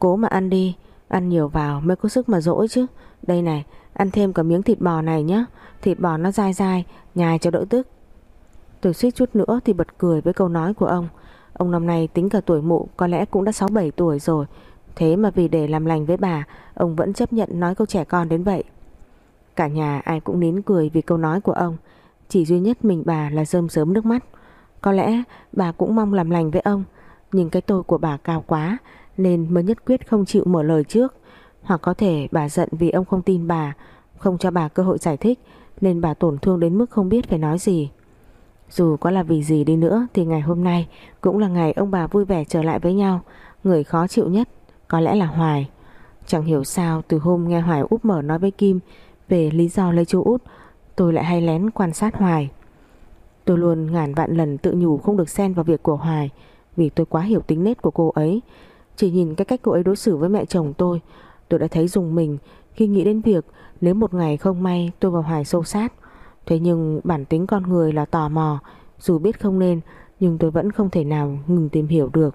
Cố mà ăn đi, ăn nhiều vào mới có sức mà dỗi chứ. Đây này, ăn thêm cả miếng thịt bò này nhé. Thịt bò nó dai dai, nhai cho đỡ tức. Tôi suýt chút nữa thì bật cười với câu nói của ông. Ông năm nay tính cả tuổi mụ có lẽ cũng đã sáu bảy tuổi rồi. Thế mà vì để làm lành với bà, ông vẫn chấp nhận nói câu trẻ con đến vậy. Cả nhà ai cũng nín cười vì câu nói của ông. Chỉ duy nhất mình bà là rơm rớm nước mắt. Có lẽ bà cũng mong làm lành với ông, nhưng cái tôi của bà cao quá nên mới nhất quyết không chịu mở lời trước. Hoặc có thể bà giận vì ông không tin bà, không cho bà cơ hội giải thích, nên bà tổn thương đến mức không biết phải nói gì. Dù có là vì gì đi nữa thì ngày hôm nay cũng là ngày ông bà vui vẻ trở lại với nhau. Người khó chịu nhất có lẽ là Hoài. Chẳng hiểu sao từ hôm nghe Hoài úp mở nói với Kim về lý do lấy chú út, tôi lại hay lén quan sát Hoài. Tôi luôn ngàn vạn lần tự nhủ không được xen vào việc của Hoài, vì tôi quá hiểu tính nết của cô ấy. Chỉ nhìn cái cách cô ấy đối xử với mẹ chồng tôi, tôi đã thấy rùng mình khi nghĩ đến việc nếu một ngày không may tôi và Hoài xô xát. Thế nhưng bản tính con người là tò mò, dù biết không nên nhưng tôi vẫn không thể nào ngừng tìm hiểu được.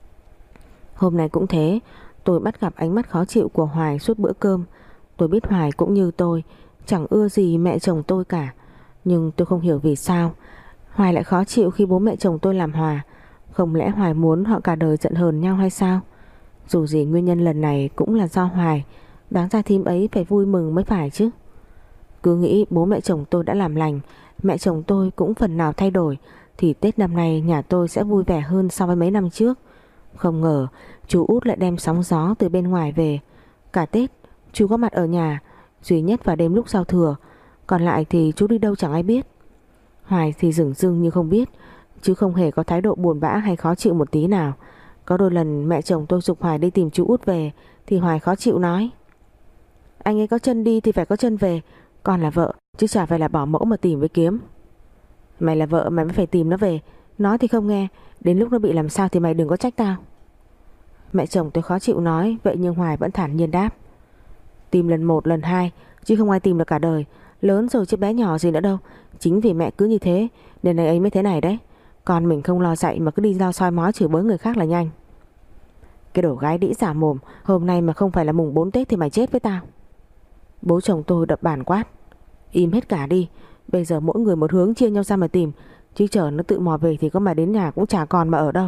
Hôm nay cũng thế, tôi bắt gặp ánh mắt khó chịu của Hoài suốt bữa cơm. Tôi biết Hoài cũng như tôi, chẳng ưa gì mẹ chồng tôi cả. Nhưng tôi không hiểu vì sao Hoài lại khó chịu khi bố mẹ chồng tôi làm hòa. Không lẽ Hoài muốn họ cả đời giận hờn nhau hay sao? Dù gì nguyên nhân lần này cũng là do Hoài, đáng ra thím ấy phải vui mừng mới phải chứ. Cứ nghĩ bố mẹ chồng tôi đã làm lành, mẹ chồng tôi cũng phần nào thay đổi, thì Tết năm nay nhà tôi sẽ vui vẻ hơn so với mấy năm trước. Không ngờ chú út lại đem sóng gió từ bên ngoài về. Cả Tết chú có mặt ở nhà, duy nhất vào đêm lúc giao thừa, còn lại thì chú đi đâu chẳng ai biết. Hoài thì dửng dưng như không biết, chứ không hề có thái độ buồn bã hay khó chịu một tí nào. Có đôi lần mẹ chồng tôi giục Hoài đi tìm chú út về thì Hoài khó chịu nói: anh ấy có chân đi thì phải có chân về, con là vợ chứ chả phải là bảo mẫu mà tìm với kiếm. Mày là vợ mày mới phải tìm nó về, nói thì không nghe, đến lúc nó bị làm sao thì mày đừng có trách tao. Mẹ chồng tôi khó chịu nói, vậy nhưng Hoài vẫn thản nhiên đáp: tìm lần một lần hai chứ không ai tìm được cả đời, lớn rồi chứ bé nhỏ gì nữa đâu. Chính vì mẹ cứ như thế nên này ấy mới thế này đấy. Con mình không lo dạy mà cứ đi lo soi mói chửi bới người khác là nhanh. Cái đồ gái đĩ giả mồm, hôm nay mà không phải là mùng bốn Tết thì mày chết với tao. Bố chồng tôi đập bàn quát: im hết cả đi, bây giờ mỗi người một hướng chia nhau ra mà tìm, chứ chờ nó tự mò về thì có mà đến nhà cũng chả còn mà ở đâu.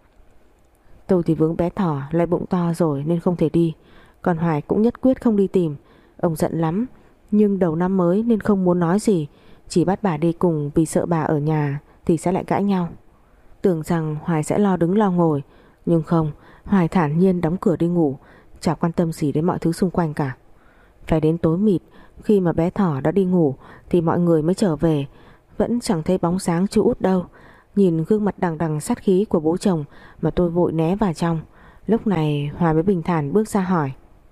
Tôi thì vướng bé thỏ lại bụng to rồi nên không thể đi, còn Hoài cũng nhất quyết không đi tìm. Ông giận lắm, nhưng đầu năm mới nên không muốn nói gì, chỉ bắt bà đi cùng vì sợ bà ở nhà thì sẽ lại cãi nhau. Tưởng rằng Hoài sẽ lo đứng lo ngồi, nhưng không, Hoài thản nhiên đóng cửa đi ngủ, chả quan tâm gì đến mọi thứ xung quanh cả. Phải đến tối mịt, khi mà bé thỏ đã đi ngủ thì mọi người mới trở về, vẫn chẳng thấy bóng dáng chú út đâu. Nhìn gương mặt đằng đằng sát khí của bố chồng mà tôi vội né vào trong. Lúc này Hoài mới bình thản bước ra hỏi: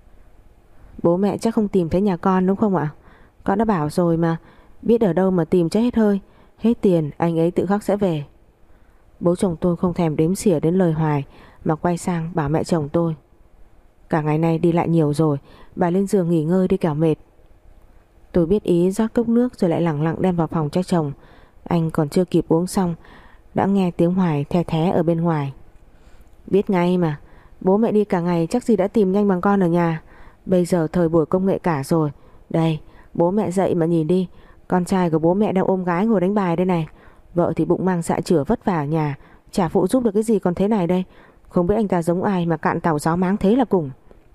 bố mẹ chắc không tìm thấy nhà con đúng không ạ? Con đã bảo rồi mà, biết ở đâu mà tìm cho hết hơi. Hết tiền anh ấy tự khắc sẽ về. Bố chồng tôi không thèm đếm xỉa đến lời Hoài, mà quay sang bảo mẹ chồng tôi: cả ngày nay đi lại nhiều rồi, bà lên giường nghỉ ngơi đi kẻo mệt. Tôi biết ý, rót cốc nước rồi lại lẳng lặng đem vào phòng cho chồng. Anh còn chưa kịp uống xong đã nghe tiếng Hoài the thé ở bên ngoài: biết ngay mà, bố mẹ đi cả ngày chắc gì đã tìm nhanh bằng con ở nhà. Bây giờ thời buổi công nghệ cả rồi. Đây, bố mẹ dậy mà nhìn đi, con trai của bố mẹ đang ôm gái ngồi đánh bài đây này. Vợ thì bụng mang dạ chửa vất vả ở nhà, chả phụ giúp được cái gì còn thế này đây. Không biết anh ta giống ai mà cạn tàu gió máng thế là cùng.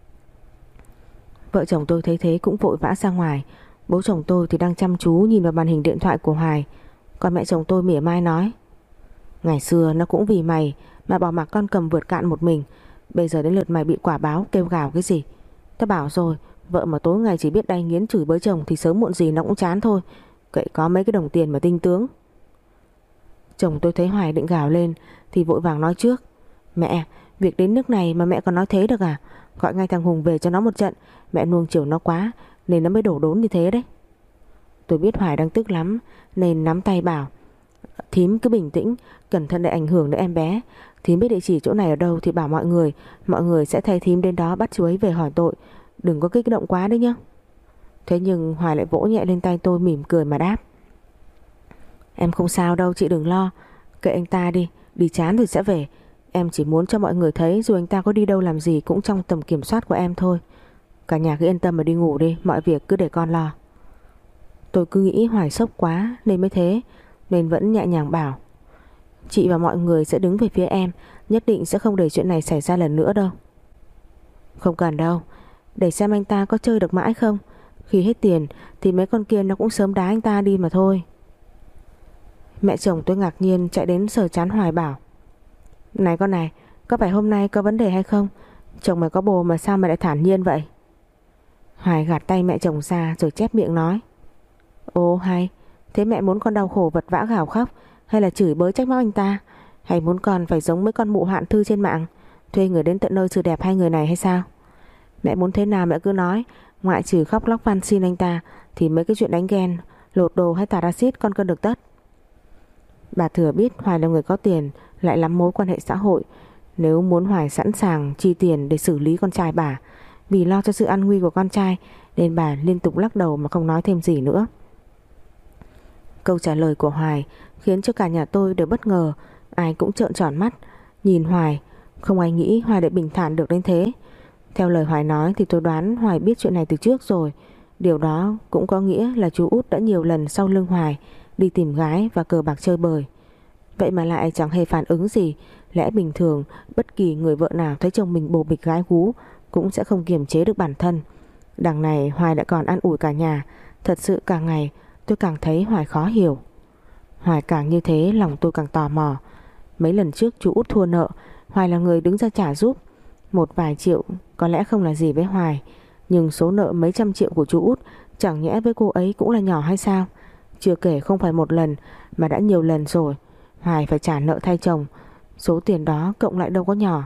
Vợ chồng tôi thấy thế cũng vội vã ra ngoài. Bố chồng tôi thì đang chăm chú nhìn vào màn hình điện thoại của Hoài. Còn mẹ chồng tôi mỉa mai nói: ngày xưa nó cũng vì mày mà bỏ mặc con cầm vượt cạn một mình, bây giờ đến lượt mày bị quả báo kêu gào cái gì. Tao bảo rồi, vợ mà tối ngày chỉ biết đay nghiến chửi bới chồng thì sớm muộn gì nó cũng chán thôi. Cậy có mấy cái đồng tiền mà tinh tướng. Chồng tôi thấy Hoài định gào lên thì vội vàng nói trước: mẹ, việc đến nước này mà mẹ còn nói thế được à? Gọi ngay thằng Hùng về cho nó một trận, mẹ nuông chiều nó quá nên nó mới đổ đốn như thế đấy. Tôi biết Hoài đang tức lắm nên nắm tay bảo: thím cứ bình tĩnh, cẩn thận để ảnh hưởng đến em bé. Thím biết địa chỉ chỗ này ở đâu thì bảo mọi người, mọi người sẽ thay thím đến đó bắt chú ấy về hỏi tội. Đừng có kích động quá đấy nhá. Thế nhưng Hoài lại vỗ nhẹ lên tay tôi mỉm cười mà đáp: em không sao đâu chị đừng lo, kệ anh ta đi, đi chán rồi sẽ về. Em chỉ muốn cho mọi người thấy dù anh ta có đi đâu làm gì cũng trong tầm kiểm soát của em thôi. Cả nhà cứ yên tâm mà đi ngủ đi, mọi việc cứ để con lo. Tôi cứ nghĩ Hoài sốc quá nên mới thế, nên vẫn nhẹ nhàng bảo: Chị và mọi người sẽ đứng về phía em, nhất định sẽ không để chuyện này xảy ra lần nữa đâu. Không cần đâu, để xem anh ta có chơi được mãi không. Khi hết tiền thì mấy con kia nó cũng sớm đá anh ta đi mà thôi. Mẹ chồng tôi ngạc nhiên chạy đến sờ trán Hoài bảo: Này con này, có phải hôm nay có vấn đề hay không? Chồng mày có bồ mà sao mày lại thản nhiên vậy? Hoài gạt tay mẹ chồng ra rồi chép miệng nói: Ồ hay, thế mẹ muốn con đau khổ vật vã gào khóc, hay là chửi bới trách móc anh ta, hay muốn con phải giống mấy con mụ hoạn thư trên mạng, thuê người đến tận nơi trừ đẹp hai người này hay sao? Mẹ muốn thế nào mẹ cứ nói, ngoại trừ khóc lóc van xin anh ta thì mấy cái chuyện đánh ghen, lột đồ hay tạt axit con cân được tất. Bà thừa biết Hoài là người có tiền, lại lắm mối quan hệ xã hội. Nếu muốn Hoài sẵn sàng chi tiền để xử lý con trai bà, vì lo cho sự an nguy của con trai, nên bà liên tục lắc đầu mà không nói thêm gì nữa. Câu trả lời của Hoài khiến cho cả nhà tôi đều bất ngờ, ai cũng trợn tròn mắt nhìn Hoài. Không ai nghĩ Hoài lại bình thản được đến thế. Theo lời Hoài nói thì tôi đoán Hoài biết chuyện này từ trước rồi. Điều đó cũng có nghĩa là chú út đã nhiều lần sau lưng Hoài đi tìm gái và cờ bạc chơi bời. Vậy mà lại chẳng hề phản ứng gì. Lẽ bình thường bất kỳ người vợ nào thấy chồng mình bồ bịch gái gú cũng sẽ không kiềm chế được bản thân. Đằng này Hoài đã còn an ủi cả nhà. Thật sự càng ngày tôi càng thấy Hoài khó hiểu. Hoài càng như thế lòng tôi càng tò mò. Mấy lần trước chú út thua nợ, Hoài là người đứng ra trả giúp. Một vài triệu có lẽ không là gì với Hoài, nhưng số nợ mấy trăm triệu của chú út chẳng nhẽ với cô ấy cũng là nhỏ hay sao? Chưa kể không phải một lần mà đã nhiều lần rồi. Hoài phải trả nợ thay chồng, số tiền đó cộng lại đâu có nhỏ.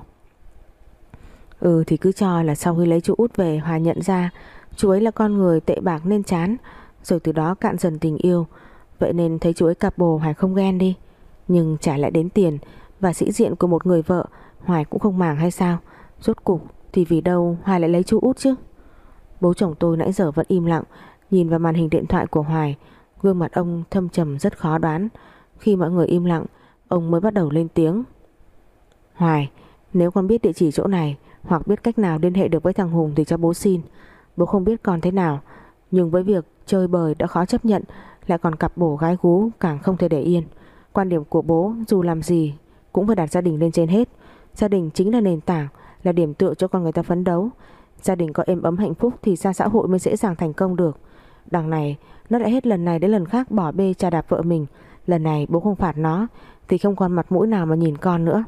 Ừ thì cứ cho là sau khi lấy chú út về, Hoài nhận ra chú ấy là con người tệ bạc nên chán, rồi từ đó cạn dần tình yêu. Vậy nên thấy chú ấy cặp bồ Hoài không ghen đi. Nhưng trả lại đến tiền và sĩ diện của một người vợ, Hoài cũng không màng hay sao? Rốt cục thì vì đâu Hoài lại lấy chú út chứ? Bố chồng tôi nãy giờ vẫn im lặng, nhìn vào màn hình điện thoại của Hoài. Gương mặt ông thâm trầm rất khó đoán. Khi mọi người im lặng, ông mới bắt đầu lên tiếng: Hoài, nếu con biết địa chỉ chỗ này hoặc biết cách nào liên hệ được với thằng Hùng thì cho bố xin. Bố không biết con thế nào, nhưng với việc chơi bời đã khó chấp nhận, lại còn cặp bồ gái gú càng không thể để yên. Quan điểm của bố dù làm gì cũng phải đặt gia đình lên trên hết. Gia đình chính là nền tảng, là điểm tựa cho con người ta phấn đấu. Gia đình có êm ấm hạnh phúc thì ra xã hội mới dễ dàng thành công được. Đằng này nó lại hết lần này đến lần khác bỏ bê chà đạp vợ mình. Lần này bố không phạt nó thì không còn mặt mũi nào mà nhìn con nữa.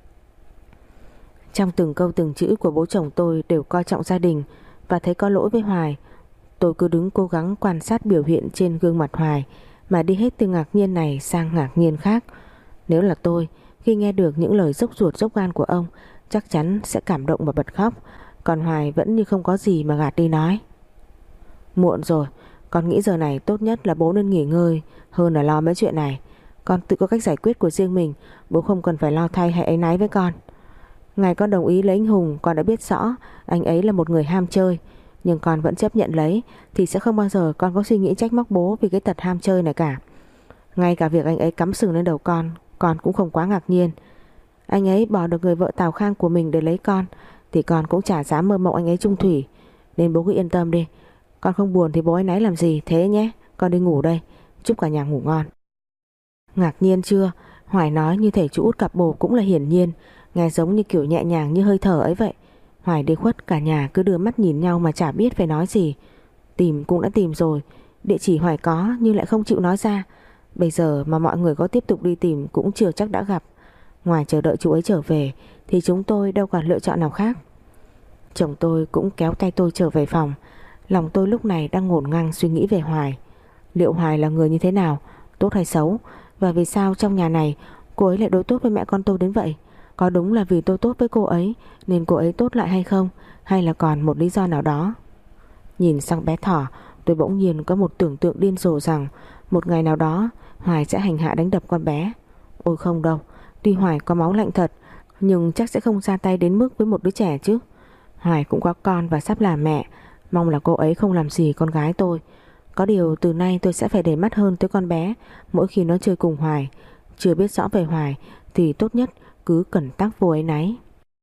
Trong từng câu từng chữ của bố chồng tôi đều coi trọng gia đình và thấy có lỗi với Hoài. Tôi cứ đứng cố gắng quan sát biểu hiện trên gương mặt Hoài mà đi hết từ ngạc nhiên này sang ngạc nhiên khác. Nếu là tôi, khi nghe được những lời dốc ruột dốc gan của ông, chắc chắn sẽ cảm động và bật khóc. Còn Hoài vẫn như không có gì mà gạt đi nói: Muộn rồi, con nghĩ giờ này tốt nhất là bố nên nghỉ ngơi hơn là lo mấy chuyện này. Con tự có cách giải quyết của riêng mình, bố không cần phải lo thay hay áy náy với con. Ngày con đồng ý lấy anh Hùng, con đã biết rõ anh ấy là một người ham chơi, nhưng con vẫn chấp nhận lấy thì sẽ không bao giờ con có suy nghĩ trách móc bố vì cái tật ham chơi này cả. Ngay cả việc anh ấy cắm sừng lên đầu con, con cũng không quá ngạc nhiên. Anh ấy bỏ được người vợ Tào Khang của mình để lấy con thì con cũng chả dám mơ mộng anh ấy chung thủy. Nên bố cứ yên tâm đi. Con không buồn thì bố ấy náy làm gì thế nhé. Con đi ngủ đây, chúc cả nhà ngủ ngon. Ngạc nhiên chưa? Hoài nói như thể chú út cặp bồ cũng là hiển nhiên, nghe giống như kiểu nhẹ nhàng như hơi thở ấy vậy. Hoài đi khuất, cả nhà cứ đưa mắt nhìn nhau mà chả biết phải nói gì. Tìm cũng đã tìm rồi, địa chỉ Hoài có nhưng lại không chịu nói ra. Bây giờ mà mọi người có tiếp tục đi tìm cũng chưa chắc đã gặp. Ngoài chờ đợi chú ấy trở về thì chúng tôi đâu còn lựa chọn nào khác. Chồng tôi cũng kéo tay tôi trở về phòng. Lòng tôi lúc này đang ngổn ngang suy nghĩ về Hoài. Liệu Hoài là người như thế nào, tốt hay xấu? Và vì sao trong nhà này cô ấy lại đối tốt với mẹ con tôi đến vậy? Có đúng là vì tôi tốt với cô ấy nên cô ấy tốt lại hay không? Hay là còn một lý do nào đó? Nhìn sang bé Thỏ, tôi bỗng nhiên có một tưởng tượng điên rồ rằng một ngày nào đó Hoài sẽ hành hạ đánh đập con bé. Ôi không đâu, tuy Hoài có máu lạnh thật, nhưng chắc sẽ không ra tay đến mức với một đứa trẻ chứ. Hoài cũng có con và sắp làm mẹ, mong là cô ấy không làm gì con gái tôi. Có điều từ nay tôi sẽ phải để mắt hơn tới con bé mỗi khi nó chơi cùng Hoài. Chưa biết rõ về Hoài thì tốt nhất cứ cẩn tắc vô áy náy.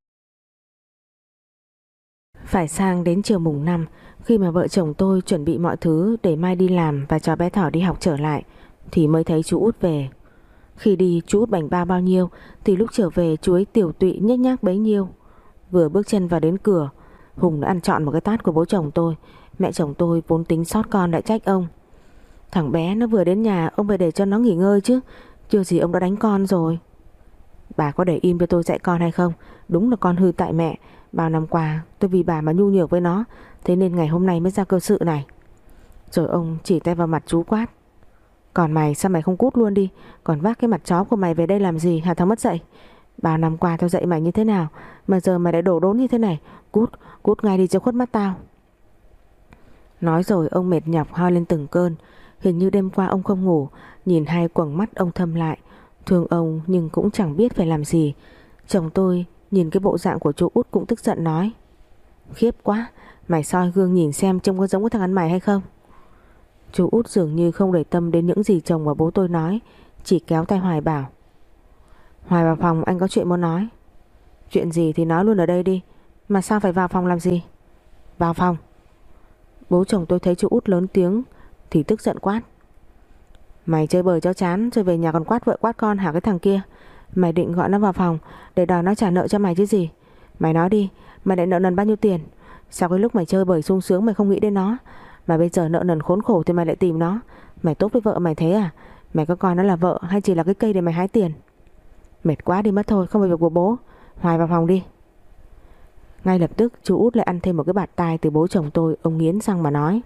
Phải sang đến chiều mùng năm, khi mà vợ chồng tôi chuẩn bị mọi thứ để mai đi làm và cho bé Thỏ đi học trở lại, thì mới thấy chú Út về. Khi đi chú Út bảnh bao bao nhiêu thì lúc trở về chú ấy tiểu tụy nhếch nhác bấy nhiêu. Vừa bước chân vào đến cửa, Hùng đã ăn trọn một cái tát của bố chồng tôi. Mẹ chồng tôi vốn tính xót con đã trách ông: thằng bé nó vừa đến nhà, ông phải để cho nó nghỉ ngơi chứ, chưa gì ông đã đánh con rồi. Bà có để im cho tôi dạy con hay không? Đúng là con hư tại mẹ. Bao năm qua tôi vì bà mà nhu nhược với nó, thế nên ngày hôm nay mới ra cơ sự này. Rồi ông chỉ tay vào mặt chú quát: còn mày sao mày không cút luôn đi? Còn vác cái mặt chó của mày về đây làm gì hả thằng mất dạy? Bao năm qua tao dạy mày như thế nào mà giờ mày lại đổ đốn như thế này? Cút, cút ngay đi cho khuất mắt tao. Nói rồi ông mệt nhọc ho lên từng cơn. Hình như đêm qua ông không ngủ. Nhìn hai quầng mắt ông thâm lại. Thương ông nhưng cũng chẳng biết phải làm gì. Chồng tôi nhìn cái bộ dạng của chú Út cũng tức giận nói: khiếp quá, mày soi gương nhìn xem trông có giống cái thằng ăn mày hay không. Chú Út dường như không để tâm đến những gì chồng và bố tôi nói, chỉ kéo tay Hoài bảo: Hoài vào phòng, anh có chuyện muốn nói. Chuyện gì thì nói luôn ở đây đi. Mà sao phải vào phòng làm gì? Vào phòng. Bố chồng tôi thấy chú Út lớn tiếng thì tức giận quát: mày chơi bời cho chán rồi về nhà còn quát vợ quát con hả cái thằng kia? Mày định gọi nó vào phòng để đòi nó trả nợ cho mày chứ gì? Mày nói đi, mày lại nợ nần bao nhiêu tiền? Sao cái lúc mày chơi bời sung sướng mày không nghĩ đến nó, mà bây giờ nợ nần khốn khổ thì mày lại tìm nó? Mày tốt với vợ mày thế à? Mày có coi nó là vợ hay chỉ là cái cây để mày hái tiền? Mệt quá đi mất thôi, không phải việc của bố. Hoài vào phòng đi. Ngay lập tức chú Út lại ăn thêm một cái bạt tai từ bố chồng tôi. Ông nghiến răng mà nói: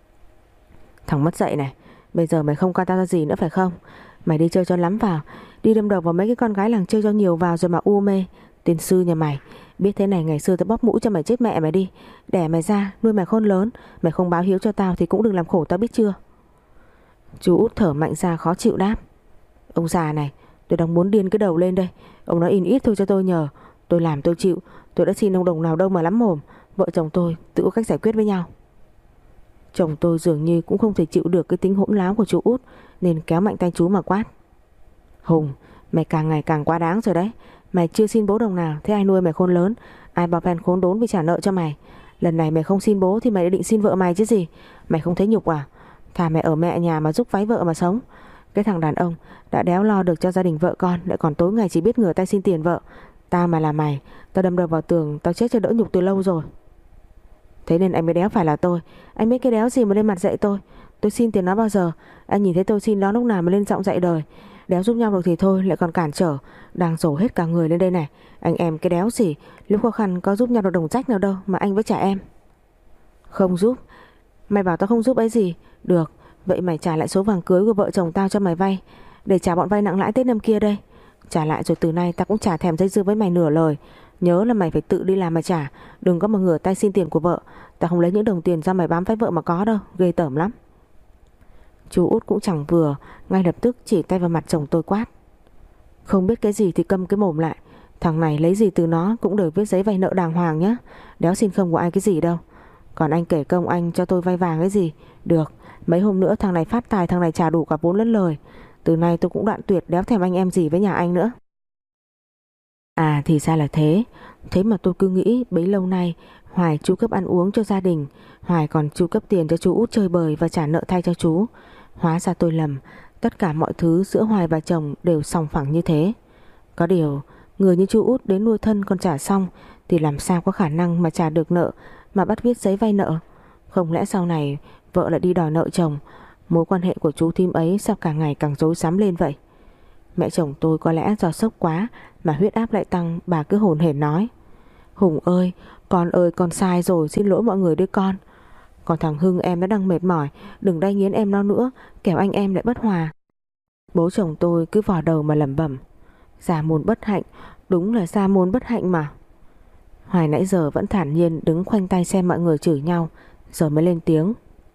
thằng mất dạy này, bây giờ mày không coi tao ra gì nữa phải không? Mày đi chơi cho lắm vào, đi đâm đầu vào mấy cái con gái làng chơi cho nhiều vào rồi mà u mê. Tên sư nhà mày, biết thế này ngày xưa tao bóp mũi cho mày chết mẹ mày đi. Đẻ mày ra, nuôi mày khôn lớn, mày không báo hiếu cho tao thì cũng đừng làm khổ tao biết chưa? Chú Út thở mạnh ra khó chịu đáp: ông già này, tôi đang muốn điên cái đầu lên đây. Ông nói in ít thôi cho tôi nhờ. Tôi làm tôi chịu. Tôi đã xin ông đồng nào đâu mà lắm mồm. Vợ chồng tôi tự có cách giải quyết với nhau. Chồng tôi dường như cũng không thể chịu được cái tính hỗn láo của chú Út, nên kéo mạnh tay chú mà quát: Hùng, mày càng ngày càng quá đáng rồi đấy. Mày chưa xin bố đồng nào, thế ai nuôi mày khôn lớn? Ai bảo phèn khốn đốn vì trả nợ cho mày? Lần này mày không xin bố thì mày đã định xin vợ mày chứ gì? Mày không thấy nhục à? Thà mày ở mẹ nhà mà giúp váy vợ mà sống. Cái thằng đàn ông đã đéo lo được cho gia đình vợ con, lại còn tối ngày chỉ biết ngửa tay xin tiền vợ. Tao mà là mày, tao đâm đầu vào tường, tao chết cho đỡ nhục từ lâu rồi. Thế nên anh mới đéo phải là tôi. Anh biết cái đéo gì mà lên mặt dạy tôi. Tôi xin tiền nó bao giờ? Anh nhìn thấy tôi xin nó lúc nào mà lên giọng dạy đời. Đéo giúp nhau được thì thôi, lại còn cản trở. Đang đổ hết cả người lên đây này. Anh em cái đéo gì, lúc khó khăn có giúp nhau được đồng rách nào đâu mà anh với trả em. Không giúp? Mày bảo tao không giúp ấy gì? Được, vậy mày trả lại số vàng cưới của vợ chồng tao cho mày vay, để trả bọn vay nặng lãi Tết năm kia đây. Trả lại rồi từ nay tao cũng chả thèm dây dưa với mày nửa lời. Nhớ là mày phải tự đi làm mà trả, đừng có mà ngửa tay xin tiền của vợ. Tao không lấy những đồng tiền do mày bám váy vợ mà có đâu, ghê tởm lắm. Chú Út cũng chẳng vừa, ngay lập tức chỉ tay vào mặt chồng tôi quát: không biết cái gì thì câm cái mồm lại. Thằng này lấy gì từ nó cũng đều viết giấy vay nợ đàng hoàng nhá. Đéo xin không của ai cái gì đâu. Còn anh kể công anh cho tôi vay vàng cái gì? Được, mấy hôm nữa thằng này phát tài, thằng này trả đủ cả vốn lẫn lời. Từ nay tôi cũng đoạn tuyệt đéo thèm anh em gì với nhà anh nữa. À thì ra là thế. Thế mà tôi cứ nghĩ bấy lâu nay Hoài chu cấp ăn uống cho gia đình, Hoài còn chu cấp tiền cho chú Út chơi bời và trả nợ thay cho chú. Hóa ra tôi lầm. Tất cả mọi thứ giữa Hoài và chồng đều sòng phẳng như thế. Có điều người như chú Út đến nuôi thân còn trả xong thì làm sao có khả năng mà trả được nợ mà bắt viết giấy vay nợ. Không lẽ sau này vợ lại đi đòi nợ chồng? Mối quan hệ của chú thím ấy sao càng ngày càng rối rắm lên vậy? Mẹ chồng tôi có lẽ do sốc quá mà huyết áp lại tăng. Bà cứ hồn hển nói: Hùng ơi, con ơi, con sai rồi, xin lỗi mọi người đấy con. Còn thằng Hưng em nó đang mệt mỏi, đừng đay nghiến em nó nữa, kẻo anh em lại bất hòa. Bố chồng tôi cứ vò đầu mà lẩm bẩm: Gia môn bất hạnh, đúng là gia môn bất hạnh mà. Hoài nãy giờ vẫn thản nhiên đứng khoanh tay xem mọi người chửi nhau, rồi mới lên tiếng: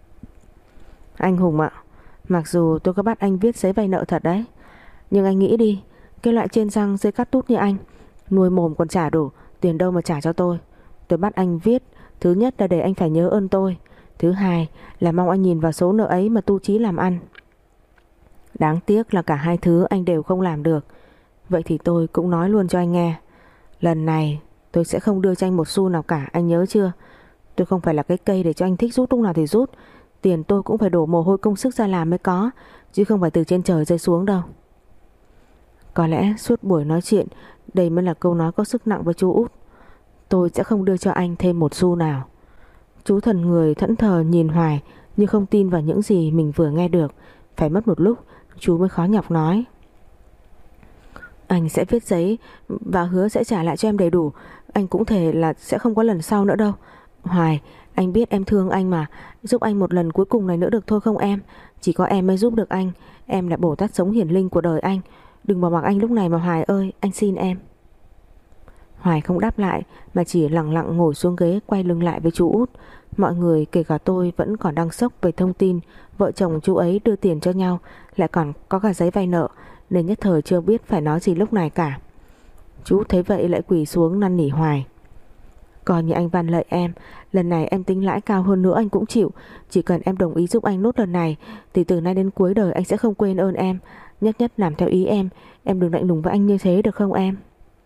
Anh Hùng ạ, mặc dù tôi có bắt anh viết giấy vay nợ thật đấy, nhưng anh nghĩ đi, cái loại trên răng dưới cắt tút như anh, nuôi mồm còn trả đủ, tiền đâu mà trả cho tôi. Tôi bắt anh viết, thứ nhất là để anh phải nhớ ơn tôi, thứ hai là mong anh nhìn vào số nợ ấy mà tu chí làm ăn. Đáng tiếc là cả hai thứ anh đều không làm được. Vậy thì tôi cũng nói luôn cho anh nghe, lần này tôi sẽ không đưa cho anh một xu nào cả, anh nhớ chưa? Tôi không phải là cái cây để cho anh thích rút lúc nào thì rút. Tiền tôi cũng phải đổ mồ hôi công sức ra làm mới có, chứ không phải từ trên trời rơi xuống đâu. Có lẽ suốt buổi nói chuyện, đây mới là câu nói có sức nặng với chú út. Tôi sẽ không đưa cho anh thêm một xu nào. Chú thần người thẫn thờ nhìn Hoài như không tin vào những gì mình vừa nghe được. Phải mất một lúc chú mới khó nhọc nói: Anh sẽ viết giấy và hứa sẽ trả lại cho em đầy đủ. Anh cũng thề là sẽ không có lần sau nữa đâu. Hoài, anh biết em thương anh mà, giúp anh một lần cuối cùng này nữa được thôi không em? Chỉ có em mới giúp được anh. Em là Bồ Tát sống hiển linh của đời anh. Đừng bỏ mặc anh lúc này mà Hoài ơi, anh xin em. Hoài không đáp lại mà chỉ lặng lặng ngồi xuống ghế, quay lưng lại với chú út. Mọi người kể cả tôi vẫn còn đang sốc về thông tin vợ chồng chú ấy đưa tiền cho nhau, lại còn có cả giấy vay nợ, nên nhất thời chưa biết phải nói gì lúc này cả. Chú thấy vậy lại quỳ xuống năn nỉ Hoài: Coi như anh van lợi em, lần này em tính lãi cao hơn nữa anh cũng chịu. Chỉ cần em đồng ý giúp anh nốt lần này thì từ nay đến cuối đời anh sẽ không quên ơn em. Nhất nhất làm theo ý em. Em đừng lạnh lùng với anh như thế được không em?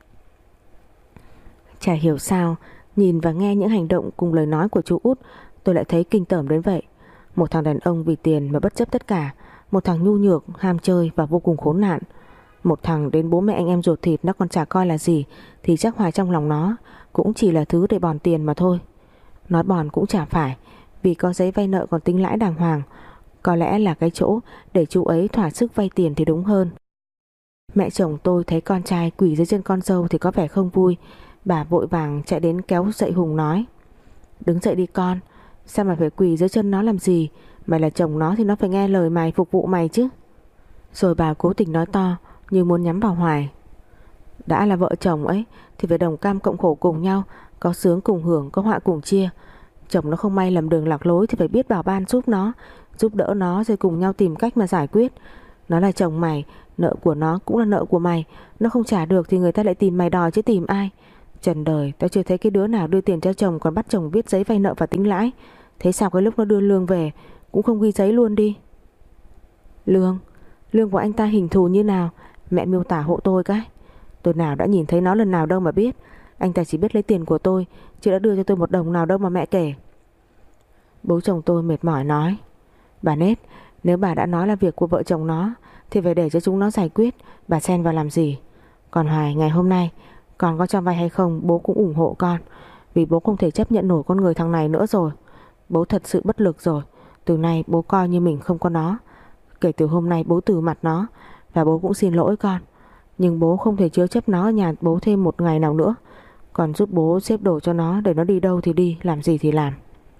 Chả hiểu sao, nhìn và nghe những hành động cùng lời nói của chú út, tôi lại thấy kinh tởm đến vậy. Một thằng đàn ông vì tiền mà bất chấp tất cả. Một thằng nhu nhược, ham chơi và vô cùng khốn nạn. Một thằng đến bố mẹ anh em ruột thịt nó còn chả coi là gì, thì chắc Hoài trong lòng nó cũng chỉ là thứ để bòn tiền mà thôi. Nói bòn cũng chả phải, vì có giấy vay nợ còn tính lãi đàng hoàng. Có lẽ là cái chỗ để chú ấy thỏa sức vay tiền thì đúng hơn. Mẹ chồng tôi thấy con trai quỳ dưới chân con dâu thì có vẻ không vui. Bà vội vàng chạy đến kéo dậy Hùng nói: Đứng dậy đi con, sao mà phải quỳ dưới chân nó làm gì? Mày là chồng nó thì nó phải nghe lời mày, phục vụ mày chứ. Rồi bà cố tình nói to như muốn nhắm vào Hoài: Đã là vợ chồng ấy thì phải đồng cam cộng khổ cùng nhau, có sướng cùng hưởng, có họa cùng chia. Chồng nó không may lầm đường lạc lối thì phải biết bảo ban giúp nó, giúp đỡ nó, rồi cùng nhau tìm cách mà giải quyết. Nó là chồng mày, nợ của nó cũng là nợ của mày. Nó không trả được thì người ta lại tìm mày đòi chứ tìm ai. Trần đời tao chưa thấy cái đứa nào đưa tiền cho chồng còn bắt chồng viết giấy vay nợ và tính lãi. Thế sao cái lúc nó đưa lương về cũng không ghi giấy luôn đi? Lương? Lương của anh ta hình thù như nào? Mẹ miêu tả hộ tôi cái. Tôi nào đã nhìn thấy nó lần nào đâu mà biết. Anh ta chỉ biết lấy tiền của tôi, chứ đã đưa cho tôi một đồng nào đâu mà mẹ kể. Bố chồng tôi mệt mỏi nói: Bà Nết, nếu bà đã nói là việc của vợ chồng nó thì phải để cho chúng nó giải quyết, bà xen vào làm gì? Còn Hoài, ngày hôm nay con có cho vay hay không bố cũng ủng hộ con, vì bố không thể chấp nhận nổi con người thằng này nữa rồi. Bố thật sự bất lực rồi. Từ nay bố coi như mình không có nó. Kể từ hôm nay bố từ mặt nó, và bố cũng xin lỗi con. Nhưng bố không thể chứa chấp nó ở nhà bố thêm một ngày nào nữa. Còn giúp bố xếp đồ cho nó, để nó đi đâu thì đi, làm gì thì làm.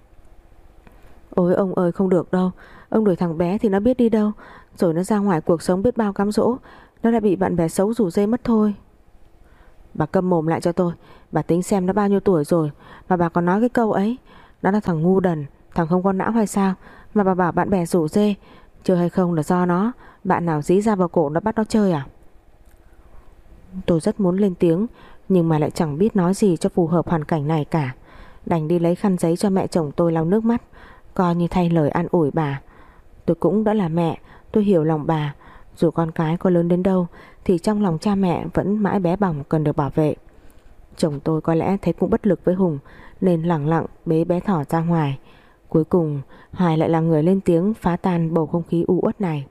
Ôi ông ơi, không được đâu. Ông đuổi thằng bé thì nó biết đi đâu, rồi nó ra ngoài cuộc sống biết bao cám dỗ, nó lại bị bạn bè xấu rủ dê mất thôi. Bà câm mồm lại cho tôi. Bà tính xem nó bao nhiêu tuổi rồi mà bà còn nói cái câu ấy. Nó là thằng ngu đần, thằng không có não hay sao mà bà bảo bạn bè rủ dê? Chơi hay không là do nó. Bạn nào dí ra vào cổ nó bắt nó chơi à? Tôi rất muốn lên tiếng, nhưng mà lại chẳng biết nói gì cho phù hợp hoàn cảnh này cả. Đành đi lấy khăn giấy cho mẹ chồng tôi lau nước mắt, coi như thay lời an ủi bà. Tôi cũng đã là mẹ, tôi hiểu lòng bà. Dù con cái có lớn đến đâu thì trong lòng cha mẹ vẫn mãi bé bỏng, cần được bảo vệ. Chồng tôi có lẽ thấy cũng bất lực với Hùng, nên lẳng lặng bế bé Thỏ ra ngoài. Cuối cùng Hoài lại là người lên tiếng phá tan bầu không khí u uất này.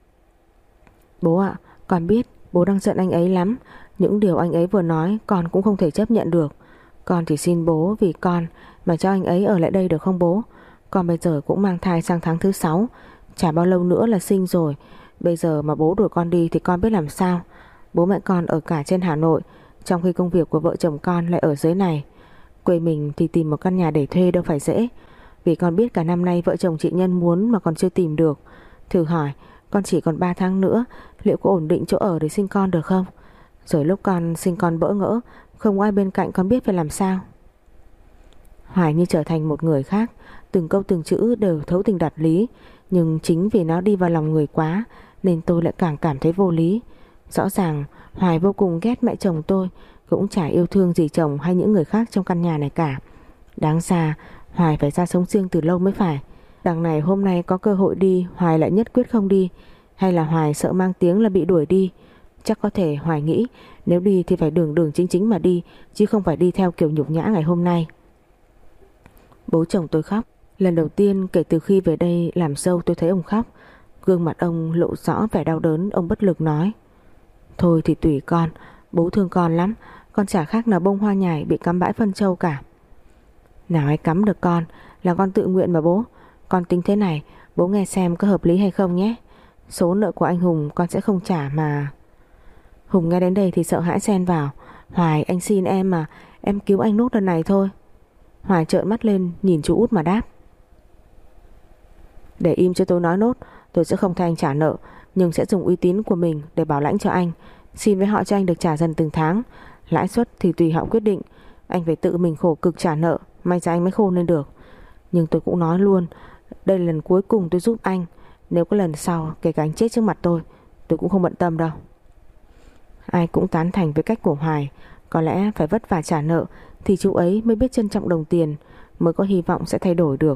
Bố ạ, con biết bố đang giận anh ấy lắm. Những điều anh ấy vừa nói con cũng không thể chấp nhận được. Con chỉ xin bố vì con mà cho anh ấy ở lại đây được không bố? Con bây giờ cũng mang thai sang tháng thứ sáu, chả bao lâu nữa là sinh rồi. Bây giờ mà bố đuổi con đi thì con biết làm sao? Bố mẹ con ở cả trên Hà Nội, trong khi công việc của vợ chồng con lại ở dưới này. Quê mình thì tìm một căn nhà để thuê đâu phải dễ. Vì con biết cả năm nay vợ chồng chị Nhân muốn mà còn chưa tìm được. Thử hỏi con chỉ còn ba tháng nữa, liệu có ổn định chỗ ở để sinh con được không? Rồi lúc con sinh con bỡ ngỡ, không có ai bên cạnh, con biết phải làm sao? Hoài như trở thành một người khác, từng câu từng chữ đều thấu tình đạt lý. Nhưng chính vì nó đi vào lòng người quá nên tôi lại càng cảm thấy vô lý. Rõ ràng Hoài vô cùng ghét mẹ chồng tôi, cũng chả yêu thương gì chồng hay những người khác trong căn nhà này cả. Đáng ra Hoài phải ra sống riêng từ lâu mới phải. Đằng này hôm nay có cơ hội đi, Hoài lại nhất quyết không đi. Hay là Hoài sợ mang tiếng là bị đuổi đi? Chắc có thể Hoài nghĩ nếu đi thì phải đường đường chính chính mà đi, chứ không phải đi theo kiểu nhục nhã ngày hôm nay. Bố chồng tôi khóc. Lần đầu tiên kể từ khi về đây làm dâu tôi thấy ông khóc. Gương mặt ông lộ rõ vẻ đau đớn. Ông bất lực nói: Thôi thì tùy con, bố thương con lắm. Con chả khác nào bông hoa nhài bị cắm bãi phân trâu cả. Nào ai cắm được con, là con tự nguyện mà bố. Con tính thế này, bố nghe xem có hợp lý hay không nhé. Số nợ của anh Hùng con sẽ không trả mà. Hùng nghe đến đây thì sợ hãi xen vào: Hoài, anh xin em mà, em cứu anh nốt lần này thôi. Hoài trợn mắt lên nhìn chú út mà đáp: Để im cho tôi nói nốt. Tôi sẽ không thay anh trả nợ, nhưng sẽ dùng uy tín của mình để bảo lãnh cho anh. Xin với họ cho anh được trả dần từng tháng. Lãi suất thì tùy họ quyết định. Anh phải tự mình khổ cực trả nợ, may ra anh mới khôn lên được. Nhưng tôi cũng nói luôn, đây là lần cuối cùng tôi giúp anh. Nếu có lần sau kể cả anh chết trước mặt tôi, tôi cũng không bận tâm đâu. Ai cũng tán thành với cách của Hoài. Có lẽ phải vất vả trả nợ thì chú ấy mới biết trân trọng đồng tiền, mới có hy vọng sẽ thay đổi được.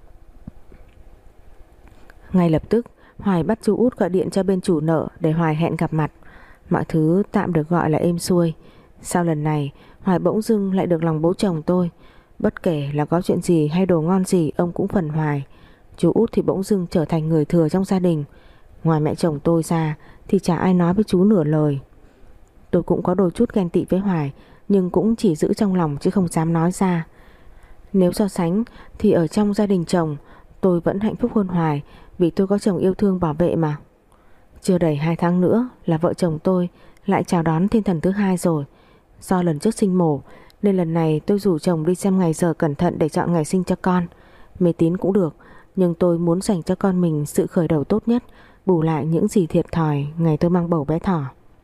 Ngay lập tức Hoài bắt chú út gọi điện cho bên chủ nợ để Hoài hẹn gặp mặt. Mọi thứ tạm được gọi là êm xuôi. Sau lần này Hoài bỗng dưng lại được lòng bố chồng tôi. Bất kể là có chuyện gì hay đồ ngon gì, ông cũng phần Hoài. Chú út thì bỗng dưng trở thành người thừa trong gia đình. Ngoài mẹ chồng tôi ra thì chả ai nói với chú nửa lời. Tôi cũng có đôi chút ghen tị với Hoài, nhưng cũng chỉ giữ trong lòng chứ không dám nói ra. Nếu so sánh thì ở trong gia đình chồng, tôi vẫn hạnh phúc hơn Hoài, vì tôi có chồng yêu thương bảo vệ mà. Chưa đầy hai tháng nữa là vợ chồng tôi lại chào đón thiên thần thứ hai rồi. Do lần trước sinh mổ nên lần này tôi rủ chồng đi xem ngày giờ cẩn thận để chọn ngày sinh cho con. Mê tín cũng được, nhưng tôi muốn dành cho con mình sự khởi đầu tốt nhất, bù lại những gì thiệt thòi ngày tôi mang bầu bé thỏ.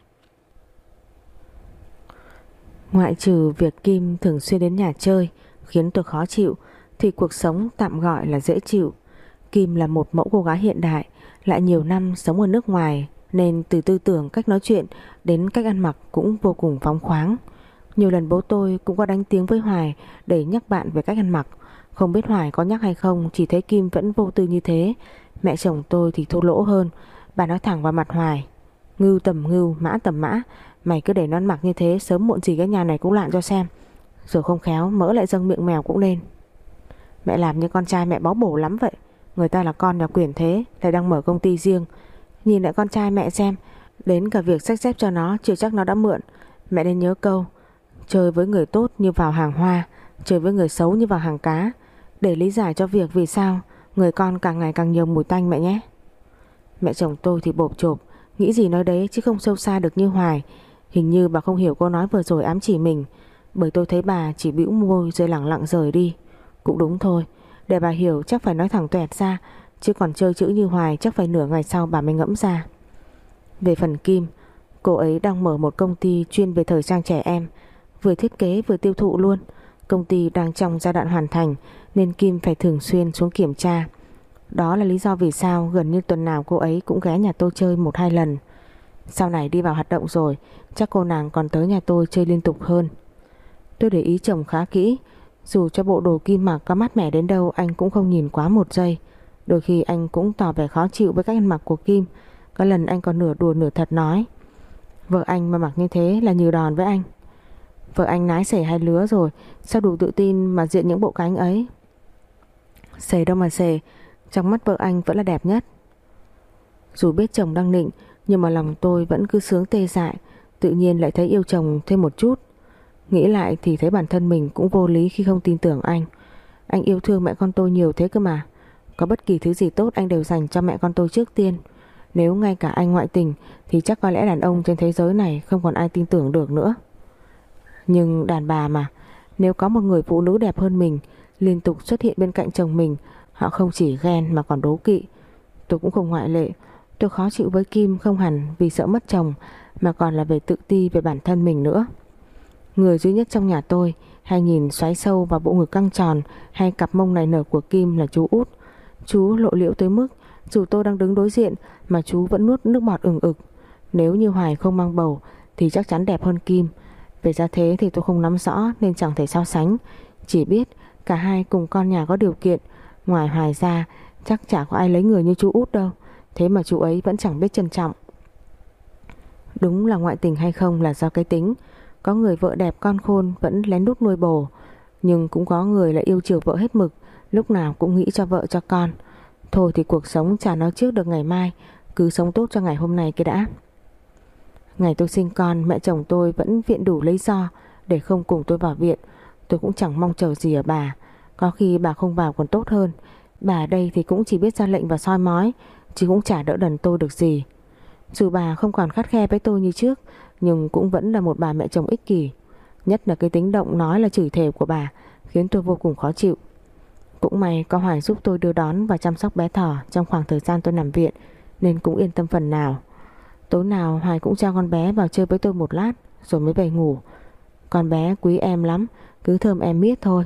Ngoại trừ việc Kim thường xuyên đến nhà chơi khiến tôi khó chịu, thì cuộc sống tạm gọi là dễ chịu. Kim là một mẫu cô gái hiện đại, lại nhiều năm sống ở nước ngoài, nên từ tư tưởng, cách nói chuyện đến cách ăn mặc cũng vô cùng phóng khoáng. Nhiều lần bố tôi cũng có đánh tiếng với Hoài để nhắc bạn về cách ăn mặc. Không biết Hoài có nhắc hay không, chỉ thấy Kim vẫn vô tư như thế. Mẹ chồng tôi thì thô lỗ hơn. Bà nói thẳng vào mặt Hoài: Ngưu tầm ngưu, mã tầm mã. Mày cứ để nó ăn mặc như thế, sớm muộn gì cái nhà này cũng lạn cho xem. Rồi không khéo mỡ lại dâng miệng mèo cũng lên. Mẹ làm như con trai mẹ bó bổ lắm vậy. Người ta là con nhà quyền thế, lại đang mở công ty riêng. Nhìn lại con trai mẹ xem, đến cả việc xách xếp cho nó chưa chắc nó đã mượn. Mẹ nên nhớ câu: chơi với người tốt như vào hàng hoa, chơi với người xấu như vào hàng cá, để lý giải cho việc vì sao người con càng ngày càng nhiều mùi tanh mẹ nhé. Mẹ chồng tôi thì bộp chộp, nghĩ gì nói đấy chứ không sâu xa được như Hoài. Hình như bà không hiểu câu nói vừa rồi ám chỉ mình, bởi tôi thấy bà chỉ bĩu môi rồi lẳng lặng rời đi. Cũng đúng thôi, để bà hiểu chắc phải nói thẳng toẹt ra, chứ còn chơi chữ như Hoài chắc phải nửa ngày sau bà mới ngẫm ra. Về phần Kim, cô ấy đang mở một công ty chuyên về thời trang trẻ em, vừa thiết kế vừa tiêu thụ luôn. Công ty đang trong giai đoạn hoàn thành nên Kim phải thường xuyên xuống kiểm tra. Đó là lý do vì sao gần như tuần nào cô ấy cũng ghé nhà tôi chơi một hai lần. Sau này đi vào hoạt động rồi, chắc cô nàng còn tới nhà tôi chơi liên tục hơn. Tôi để ý chồng khá kỹ, dù cho bộ đồ Kim mặc có mát mẻ đến đâu anh cũng không nhìn quá một giây. Đôi khi anh cũng tỏ vẻ khó chịu với cách ăn mặc của Kim. Có lần anh còn nửa đùa nửa thật nói: Vợ anh mà mặc như thế là như đòn với anh. Vợ anh nái xể hai lứa rồi, sao đủ tự tin mà diện những bộ cánh ấy. Xề đâu mà xề, trong mắt vợ anh vẫn là đẹp nhất. Dù biết chồng đang nịnh, nhưng mà lòng tôi vẫn cứ sướng tê dại. Tự nhiên lại thấy yêu chồng thêm một chút. Nghĩ lại thì thấy bản thân mình cũng vô lý khi không tin tưởng anh. Anh yêu thương mẹ con tôi nhiều thế cơ mà. Có bất kỳ thứ gì tốt anh đều dành cho mẹ con tôi trước tiên. Nếu ngay cả anh ngoại tình thì chắc có lẽ đàn ông trên thế giới này không còn ai tin tưởng được nữa. Nhưng đàn bà mà, nếu có một người phụ nữ đẹp hơn mình liên tục xuất hiện bên cạnh chồng mình, họ không chỉ ghen mà còn đố kỵ. Tôi cũng không ngoại lệ. Tôi khó chịu với Kim không hẳn vì sợ mất chồng, mà còn là về tự ti về bản thân mình nữa. Người duy nhất trong nhà tôi hay nhìn xoáy sâu vào bộ ngực căng tròn hay cặp mông này nở của Kim là chú út. Chú lộ liễu tới mức dù tôi đang đứng đối diện mà chú vẫn nuốt nước bọt ừng ực. Nếu như Hoài không mang bầu thì chắc chắn đẹp hơn Kim. Về gia thế thì tôi không nắm rõ nên chẳng thể so sánh. Chỉ biết cả hai cùng con nhà có điều kiện. Ngoài Hoài ra chắc chả có ai lấy người như chú út đâu. Thế mà chú ấy vẫn chẳng biết trân trọng. Đúng là ngoại tình hay không là do cái tính. Có người vợ đẹp con khôn vẫn lén lút nuôi bồ, nhưng cũng có người lại yêu chiều vợ hết mực, lúc nào cũng nghĩ cho vợ cho con. Thôi thì cuộc sống chả nói trước được ngày mai, cứ sống tốt cho ngày hôm nay cái đã. Ngày tôi sinh con, mẹ chồng tôi vẫn viện đủ lý do để không cùng tôi vào viện. Tôi cũng chẳng mong chờ gì ở bà. Có khi bà không vào còn tốt hơn. Bà ở đây thì cũng chỉ biết ra lệnh và soi mói, chứ cũng chả đỡ đần tôi được gì. Dù bà không còn khắt khe với tôi như trước, nhưng cũng vẫn là một bà mẹ chồng ích kỷ. Nhất là cái tính động nói là chửi thề của bà khiến tôi vô cùng khó chịu. Cũng may có Hoài giúp tôi đưa đón và chăm sóc bé Thỏ trong khoảng thời gian tôi nằm viện, nên cũng yên tâm phần nào. Tối nào Hoài cũng cho con bé vào chơi với tôi một lát rồi mới về ngủ. Con bé quý em lắm, cứ thơm em miết thôi.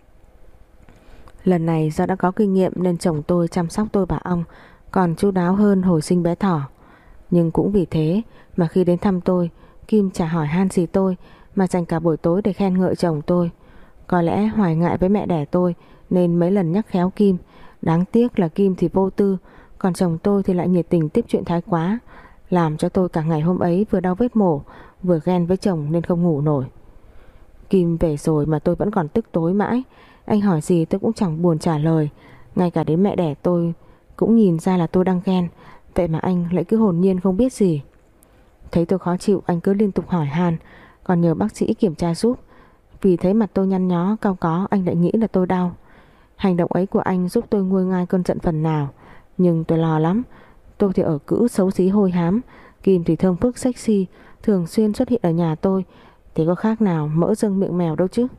Lần này do đã có kinh nghiệm nên chồng tôi chăm sóc tôi và ong còn chu đáo hơn hồi sinh bé Thỏ. Nhưng cũng vì thế mà khi đến thăm tôi, Kim chả hỏi han gì tôi, mà dành cả buổi tối để khen ngợi chồng tôi. Có lẽ Hoài ngại với mẹ đẻ tôi nên mấy lần nhắc khéo Kim. Đáng tiếc là Kim thì vô tư, còn chồng tôi thì lại nhiệt tình tiếp chuyện thái quá, làm cho tôi cả ngày hôm ấy vừa đau vết mổ vừa ghen với chồng nên không ngủ nổi. Kim về rồi mà tôi vẫn còn tức tối mãi. Anh hỏi gì tôi cũng chẳng buồn trả lời. Ngay cả đến mẹ đẻ tôi cũng nhìn ra là tôi đang ghen, vậy mà anh lại cứ hồn nhiên không biết gì. Thấy tôi khó chịu, anh cứ liên tục hỏi han, còn nhờ bác sĩ kiểm tra giúp. Vì thấy mặt tôi nhăn nhó cau có, anh lại nghĩ là tôi đau. Hành động ấy của anh giúp tôi nguôi ngoai cơn giận phần nào, nhưng tôi lo lắm. Tôi thì ở cữ xấu xí hôi hám, Kim thì thơm phức sexy, thường xuyên xuất hiện ở nhà tôi, thì có khác nào mỡ dâng miệng mèo đâu chứ.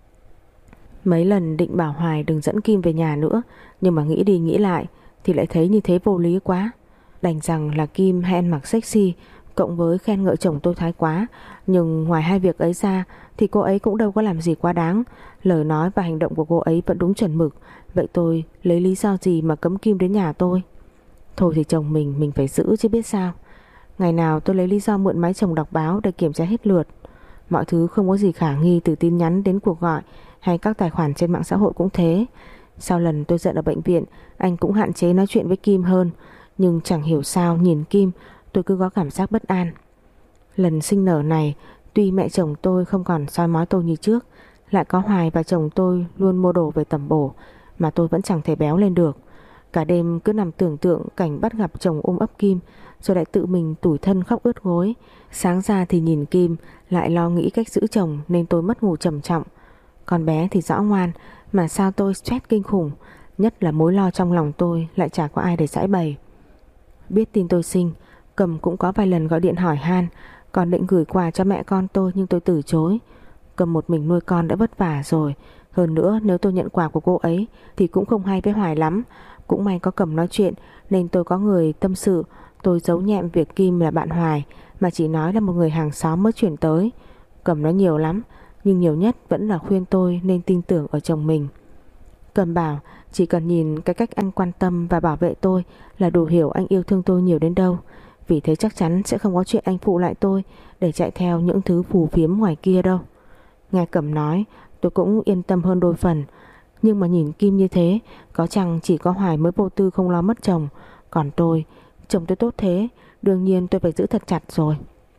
Mấy lần định bảo Hoài đừng dẫn Kim về nhà nữa, nhưng mà nghĩ đi nghĩ lại thì lại thấy như thế vô lý quá. Đành rằng là Kim hay ăn mặc sexy cộng với khen ngợi chồng tôi thái quá, nhưng ngoài hai việc ấy ra thì cô ấy cũng đâu có làm gì quá đáng. Lời nói và hành động của cô ấy vẫn đúng chuẩn mực. Vậy tôi lấy lý do gì mà cấm Kim đến nhà tôi? Thôi thì chồng mình mình phải giữ chứ biết sao. Ngày nào tôi lấy lý do mượn máy chồng đọc báo để kiểm tra hết lượt. Mọi thứ không có gì khả nghi, từ tin nhắn đến cuộc gọi hay các tài khoản trên mạng xã hội cũng thế. Sau lần tôi giận ở bệnh viện, anh cũng hạn chế nói chuyện với Kim hơn. Nhưng chẳng hiểu sao nhìn Kim tôi cứ có cảm giác bất an. Lần sinh nở này, tuy mẹ chồng tôi không còn soi mói tôi như trước, lại có Hoài và chồng tôi luôn mua đồ về tẩm bổ, mà tôi vẫn chẳng thể béo lên được. Cả đêm cứ nằm tưởng tượng cảnh bắt gặp chồng ôm ấp Kim, rồi lại tự mình tủi thân khóc ướt gối. Sáng ra thì nhìn Kim, lại lo nghĩ cách giữ chồng nên tôi mất ngủ trầm trọng. Con bé thì rõ ngoan, mà sao tôi stress kinh khủng. Nhất là mối lo trong lòng tôi lại chả có ai để giải bày. Biết tin tôi sinh, Cầm cũng có vài lần gọi điện hỏi han, còn định gửi quà cho mẹ con tôi nhưng tôi từ chối. Cầm một mình nuôi con đã vất vả rồi, hơn nữa nếu tôi nhận quà của cô ấy thì cũng không hay với Hoài lắm. Cũng may có Cầm nói chuyện nên tôi có người tâm sự. Tôi giấu nhẹm việc Kim là bạn Hoài, mà chỉ nói là một người hàng xóm mới chuyển tới. Cầm nói nhiều lắm, nhưng nhiều nhất vẫn là khuyên tôi nên tin tưởng ở chồng mình. Cầm bảo chỉ cần nhìn cái cách anh quan tâm và bảo vệ tôi là đủ hiểu anh yêu thương tôi nhiều đến đâu. Vì thế chắc chắn sẽ không có chuyện anh phụ lại tôi để chạy theo những thứ phù phiếm ngoài kia đâu. Nghe Cầm nói tôi cũng yên tâm hơn đôi phần. Nhưng mà nhìn Kim như thế, có chăng chỉ có Hoài mới vô tư không lo mất chồng. Còn tôi, chồng tôi tốt thế, đương nhiên tôi phải giữ thật chặt rồi.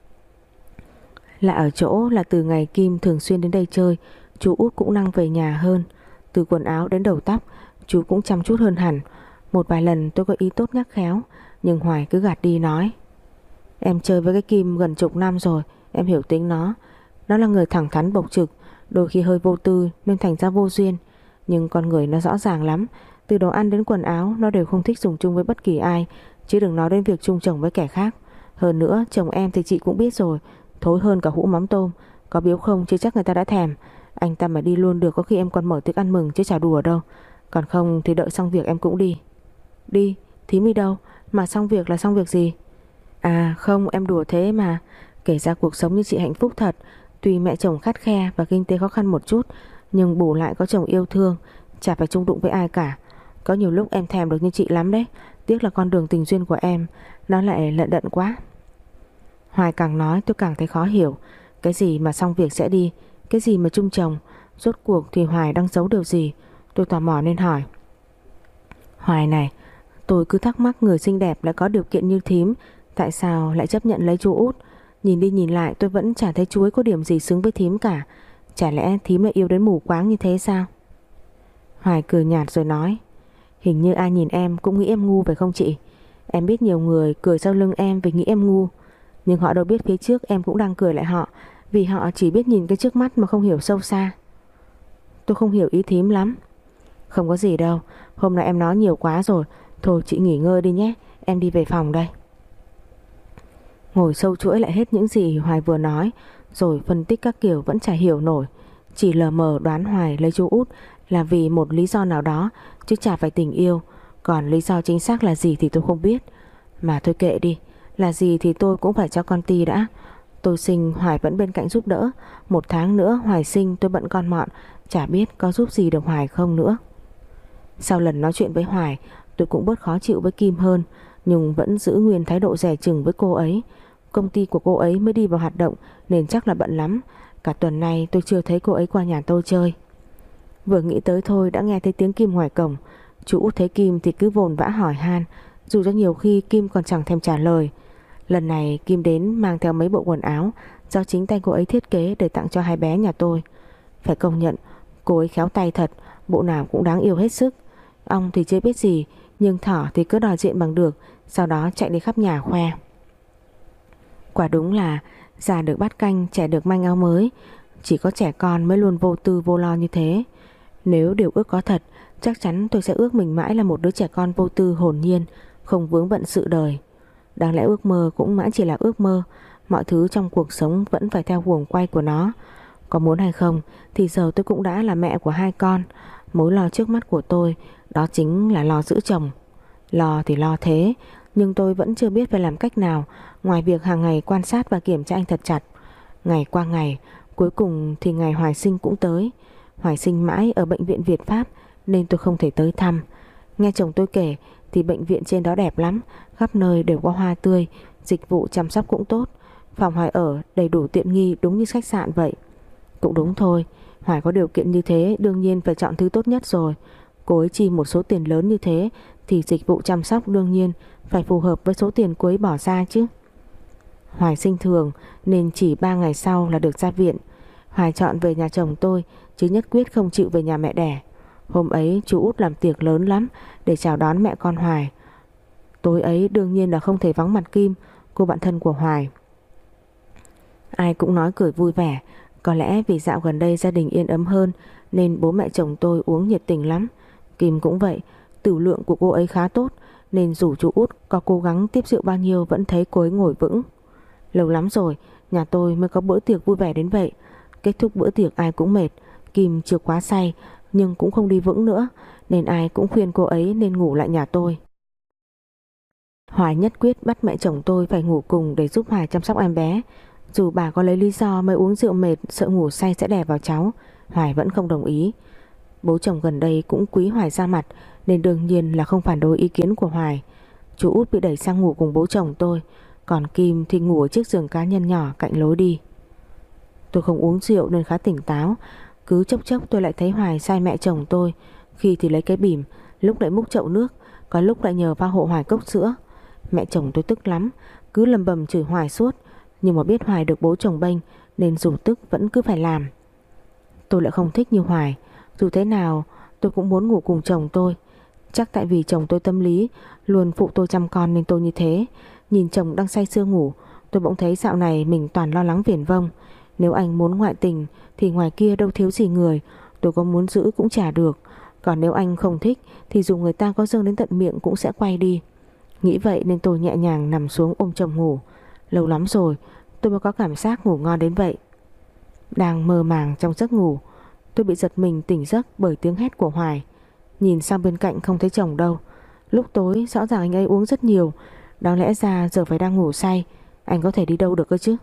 Lạ ở chỗ là từ ngày Kim thường xuyên đến đây chơi, chú Út cũng năng về nhà hơn. Từ quần áo đến đầu tóc, chú cũng chăm chút hơn hẳn. Một vài lần tôi có ý tốt nhắc khéo, nhưng Hoài cứ gạt đi nói: Em chơi với cái Kim gần chục năm rồi, em hiểu tính nó. Nó là người thẳng thắn bộc trực, đôi khi hơi vô tư nên thành ra vô duyên. Nhưng con người nó rõ ràng lắm, từ đồ ăn đến quần áo nó đều không thích dùng chung với bất kỳ ai, chứ đừng nói đến việc chung chồng với kẻ khác. Hơn nữa chồng em thì chị cũng biết rồi, thối hơn cả hũ mắm tôm. Có biếu không chứ chắc người ta đã thèm. Anh ta mà đi luôn được có khi em còn mở tiệc ăn mừng chứ chả đùa đâu. Còn không thì đợi xong việc em cũng đi. Đi? Thím đi đâu? Mà xong việc là xong việc gì? À không, em đùa thế mà. Kể ra cuộc sống như chị hạnh phúc thật. Tuy mẹ chồng khắt khe và kinh tế khó khăn một chút, nhưng bù lại có chồng yêu thương, chả phải chung đụng với ai cả. Có nhiều lúc em thèm được như chị lắm đấy. Tiếc là con đường tình duyên của em nó lại lận đận quá. Hoài càng nói tôi càng thấy khó hiểu. Cái gì mà xong việc sẽ đi, cái gì mà chung chồng. Rốt cuộc thì Hoài đang giấu điều gì? Tôi tò mò nên hỏi: Hoài này, tôi cứ thắc mắc người xinh đẹp lại có điều kiện như thím, tại sao lại chấp nhận lấy chú Út? Nhìn đi nhìn lại tôi vẫn chả thấy chú ấy có điểm gì xứng với thím cả. Chả lẽ thím lại yêu đến mù quáng như thế sao? Hoài cười nhạt rồi nói: Hình như ai nhìn em cũng nghĩ em ngu phải không chị? Em biết nhiều người cười sau lưng em vì nghĩ em ngu, nhưng họ đâu biết phía trước em cũng đang cười lại họ, vì họ chỉ biết nhìn cái trước mắt mà không hiểu sâu xa. Tôi không hiểu ý thím lắm. Không có gì đâu, hôm nay em nói nhiều quá rồi. Thôi chị nghỉ ngơi đi nhé, em đi về phòng đây. Ngồi sâu chuỗi lại hết những gì Hoài vừa nói, rồi phân tích các kiểu vẫn chả hiểu nổi. Chỉ lờ mờ đoán Hoài lấy chú Út là vì một lý do nào đó, chứ chả phải tình yêu. Còn lý do chính xác là gì thì tôi không biết. Mà thôi kệ đi, là gì thì tôi cũng phải cho con Ti đã. Tôi sinh Hoài vẫn bên cạnh giúp đỡ. Một tháng nữa Hoài sinh tôi bận con mọn, chả biết có giúp gì được Hoài không nữa. Sau lần nói chuyện với Hoài, tôi cũng bớt khó chịu với Kim hơn, nhưng vẫn giữ nguyên thái độ dè chừng với cô ấy. Công ty của cô ấy mới đi vào hoạt động nên chắc là bận lắm. Cả tuần nay tôi chưa thấy cô ấy qua nhà tôi chơi. Vừa nghĩ tới thôi đã nghe thấy tiếng Kim ngoài cổng. Chú Út thấy Kim thì cứ vồn vã hỏi han, dù cho nhiều khi Kim còn chẳng thèm trả lời. Lần này Kim đến mang theo mấy bộ quần áo do chính tay cô ấy thiết kế để tặng cho hai bé nhà tôi. Phải công nhận cô ấy khéo tay thật, bộ nào cũng đáng yêu hết sức. Ong thì chưa biết gì, nhưng thỏ thì cứ đòi diện bằng được, sau đó chạy đi khắp nhà khoe. Quả đúng là già được bát canh, trẻ được manh áo mới. Chỉ có trẻ con mới luôn vô tư vô lo như thế. Nếu điều ước có thật, chắc chắn tôi sẽ ước mình mãi là một đứa trẻ con vô tư hồn nhiên, không vướng bận sự đời. Đáng lẽ ước mơ cũng mãi chỉ là ước mơ, mọi thứ trong cuộc sống vẫn phải theo guồng quay của nó. Có muốn hay không thì giờ tôi cũng đã là mẹ của hai con. Mối lo trước mắt của tôi đó chính là lo giữ chồng. Lo thì lo thế, nhưng tôi vẫn chưa biết phải làm cách nào ngoài việc hàng ngày quan sát và kiểm tra anh thật chặt. Ngày qua ngày, cuối cùng thì ngày Hoài sinh cũng tới. Hoài sinh mãi ở bệnh viện Việt Pháp nên tôi không thể tới thăm. Nghe chồng tôi kể thì bệnh viện trên đó đẹp lắm, khắp nơi đều có hoa tươi, dịch vụ chăm sóc cũng tốt. Phòng Hoài ở đầy đủ tiện nghi đúng như khách sạn vậy. Cũng đúng thôi, Hoài có điều kiện như thế đương nhiên phải chọn thứ tốt nhất rồi. Cô ấy chi một số tiền lớn như thế thì dịch vụ chăm sóc đương nhiên phải phù hợp với số tiền cô ấy bỏ ra chứ. Hoài sinh thường nên chỉ ba ngày sau là được ra viện. Hoài chọn về nhà chồng tôi chứ nhất quyết không chịu về nhà mẹ đẻ. Hôm ấy chú Út làm tiệc lớn lắm để chào đón mẹ con Hoài. Tối ấy đương nhiên là không thể vắng mặt Kim, cô bạn thân của Hoài. Ai cũng nói cười vui vẻ. Có lẽ vì dạo gần đây gia đình yên ấm hơn nên bố mẹ chồng tôi uống nhiệt tình lắm. Kim cũng vậy, tửu lượng của cô ấy khá tốt nên dù chú Út có cố gắng tiếp rượu bao nhiêu vẫn thấy cô ấy ngồi vững. Lâu lắm rồi nhà tôi mới có bữa tiệc vui vẻ đến vậy. Kết thúc bữa tiệc ai cũng mệt. Kim chưa quá say nhưng cũng không đi vững nữa, nên ai cũng khuyên cô ấy nên ngủ lại nhà tôi. Hoài nhất quyết bắt mẹ chồng tôi phải ngủ cùng để giúp Hoài chăm sóc em bé. Dù bà có lấy lý do mới uống rượu mệt, sợ ngủ say sẽ đè vào cháu, Hoài vẫn không đồng ý. Bố chồng gần đây cũng quý Hoài ra mặt nên đương nhiên là không phản đối ý kiến của Hoài. Chú Út bị đẩy sang ngủ cùng bố chồng tôi, còn Kim thì ngủ ở chiếc giường cá nhân nhỏ cạnh lối đi. Tôi không uống rượu nên khá tỉnh táo. Cứ chốc chốc tôi lại thấy Hoài sai mẹ chồng tôi, khi thì lấy cái bỉm, lúc lại múc chậu nước, có lúc lại nhờ pha hộ Hoài cốc sữa. Mẹ chồng tôi tức lắm, cứ lầm bầm chửi Hoài suốt, nhưng mà biết Hoài được bố chồng bênh nên dù tức vẫn cứ phải làm. Tôi lại không thích như Hoài. Dù thế nào tôi cũng muốn ngủ cùng chồng tôi. Chắc tại vì chồng tôi tâm lý, luôn phụ tôi chăm con nên tôi như thế. Nhìn chồng đang say sưa ngủ, tôi bỗng thấy dạo này mình toàn lo lắng viển vông. Nếu anh muốn ngoại tình thì ngoài kia đâu thiếu gì người, tôi có muốn giữ cũng chả được. Còn nếu anh không thích thì dù người ta có dâng đến tận miệng cũng sẽ quay đi. Nghĩ vậy nên tôi nhẹ nhàng nằm xuống ôm chồng ngủ. Lâu lắm rồi tôi mới có cảm giác ngủ ngon đến vậy. Đang mơ màng trong giấc ngủ, tôi bị giật mình tỉnh giấc bởi tiếng hét của Hoài. Nhìn sang bên cạnh không thấy chồng đâu. Lúc tối rõ ràng anh ấy uống rất nhiều, đáng lẽ ra giờ phải đang ngủ say, anh có thể đi đâu được cơ chứ.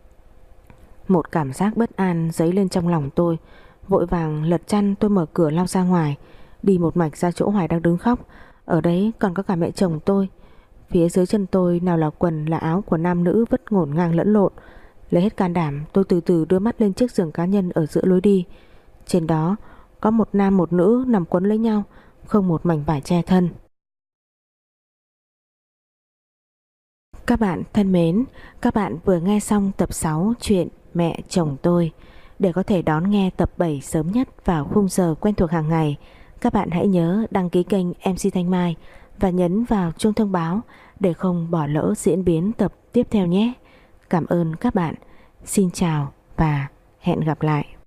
Một cảm giác bất an dấy lên trong lòng tôi. Vội vàng lật chăn tôi mở cửa lao ra ngoài, đi một mạch ra chỗ Hoài đang đứng khóc. Ở đấy còn có cả mẹ chồng tôi. Phía dưới chân tôi nào là quần là áo của nam nữ vứt ngổn ngang lẫn lộn. Lấy hết can đảm tôi từ từ đưa mắt lên chiếc giường cá nhân ở giữa lối đi. Trên đó có một nam một nữ nằm quấn lấy nhau, không một mảnh vải che thân. Các bạn thân mến, các bạn vừa nghe xong tập sáu chuyện Mẹ chồng tôi. Để có thể đón nghe tập bảy sớm nhất vào khung giờ quen thuộc hàng ngày, các bạn hãy nhớ đăng ký kênh em xê Thanh Mai và nhấn vào chuông thông báo để không bỏ lỡ diễn biến tập tiếp theo nhé. Cảm ơn các bạn. Xin chào và hẹn gặp lại.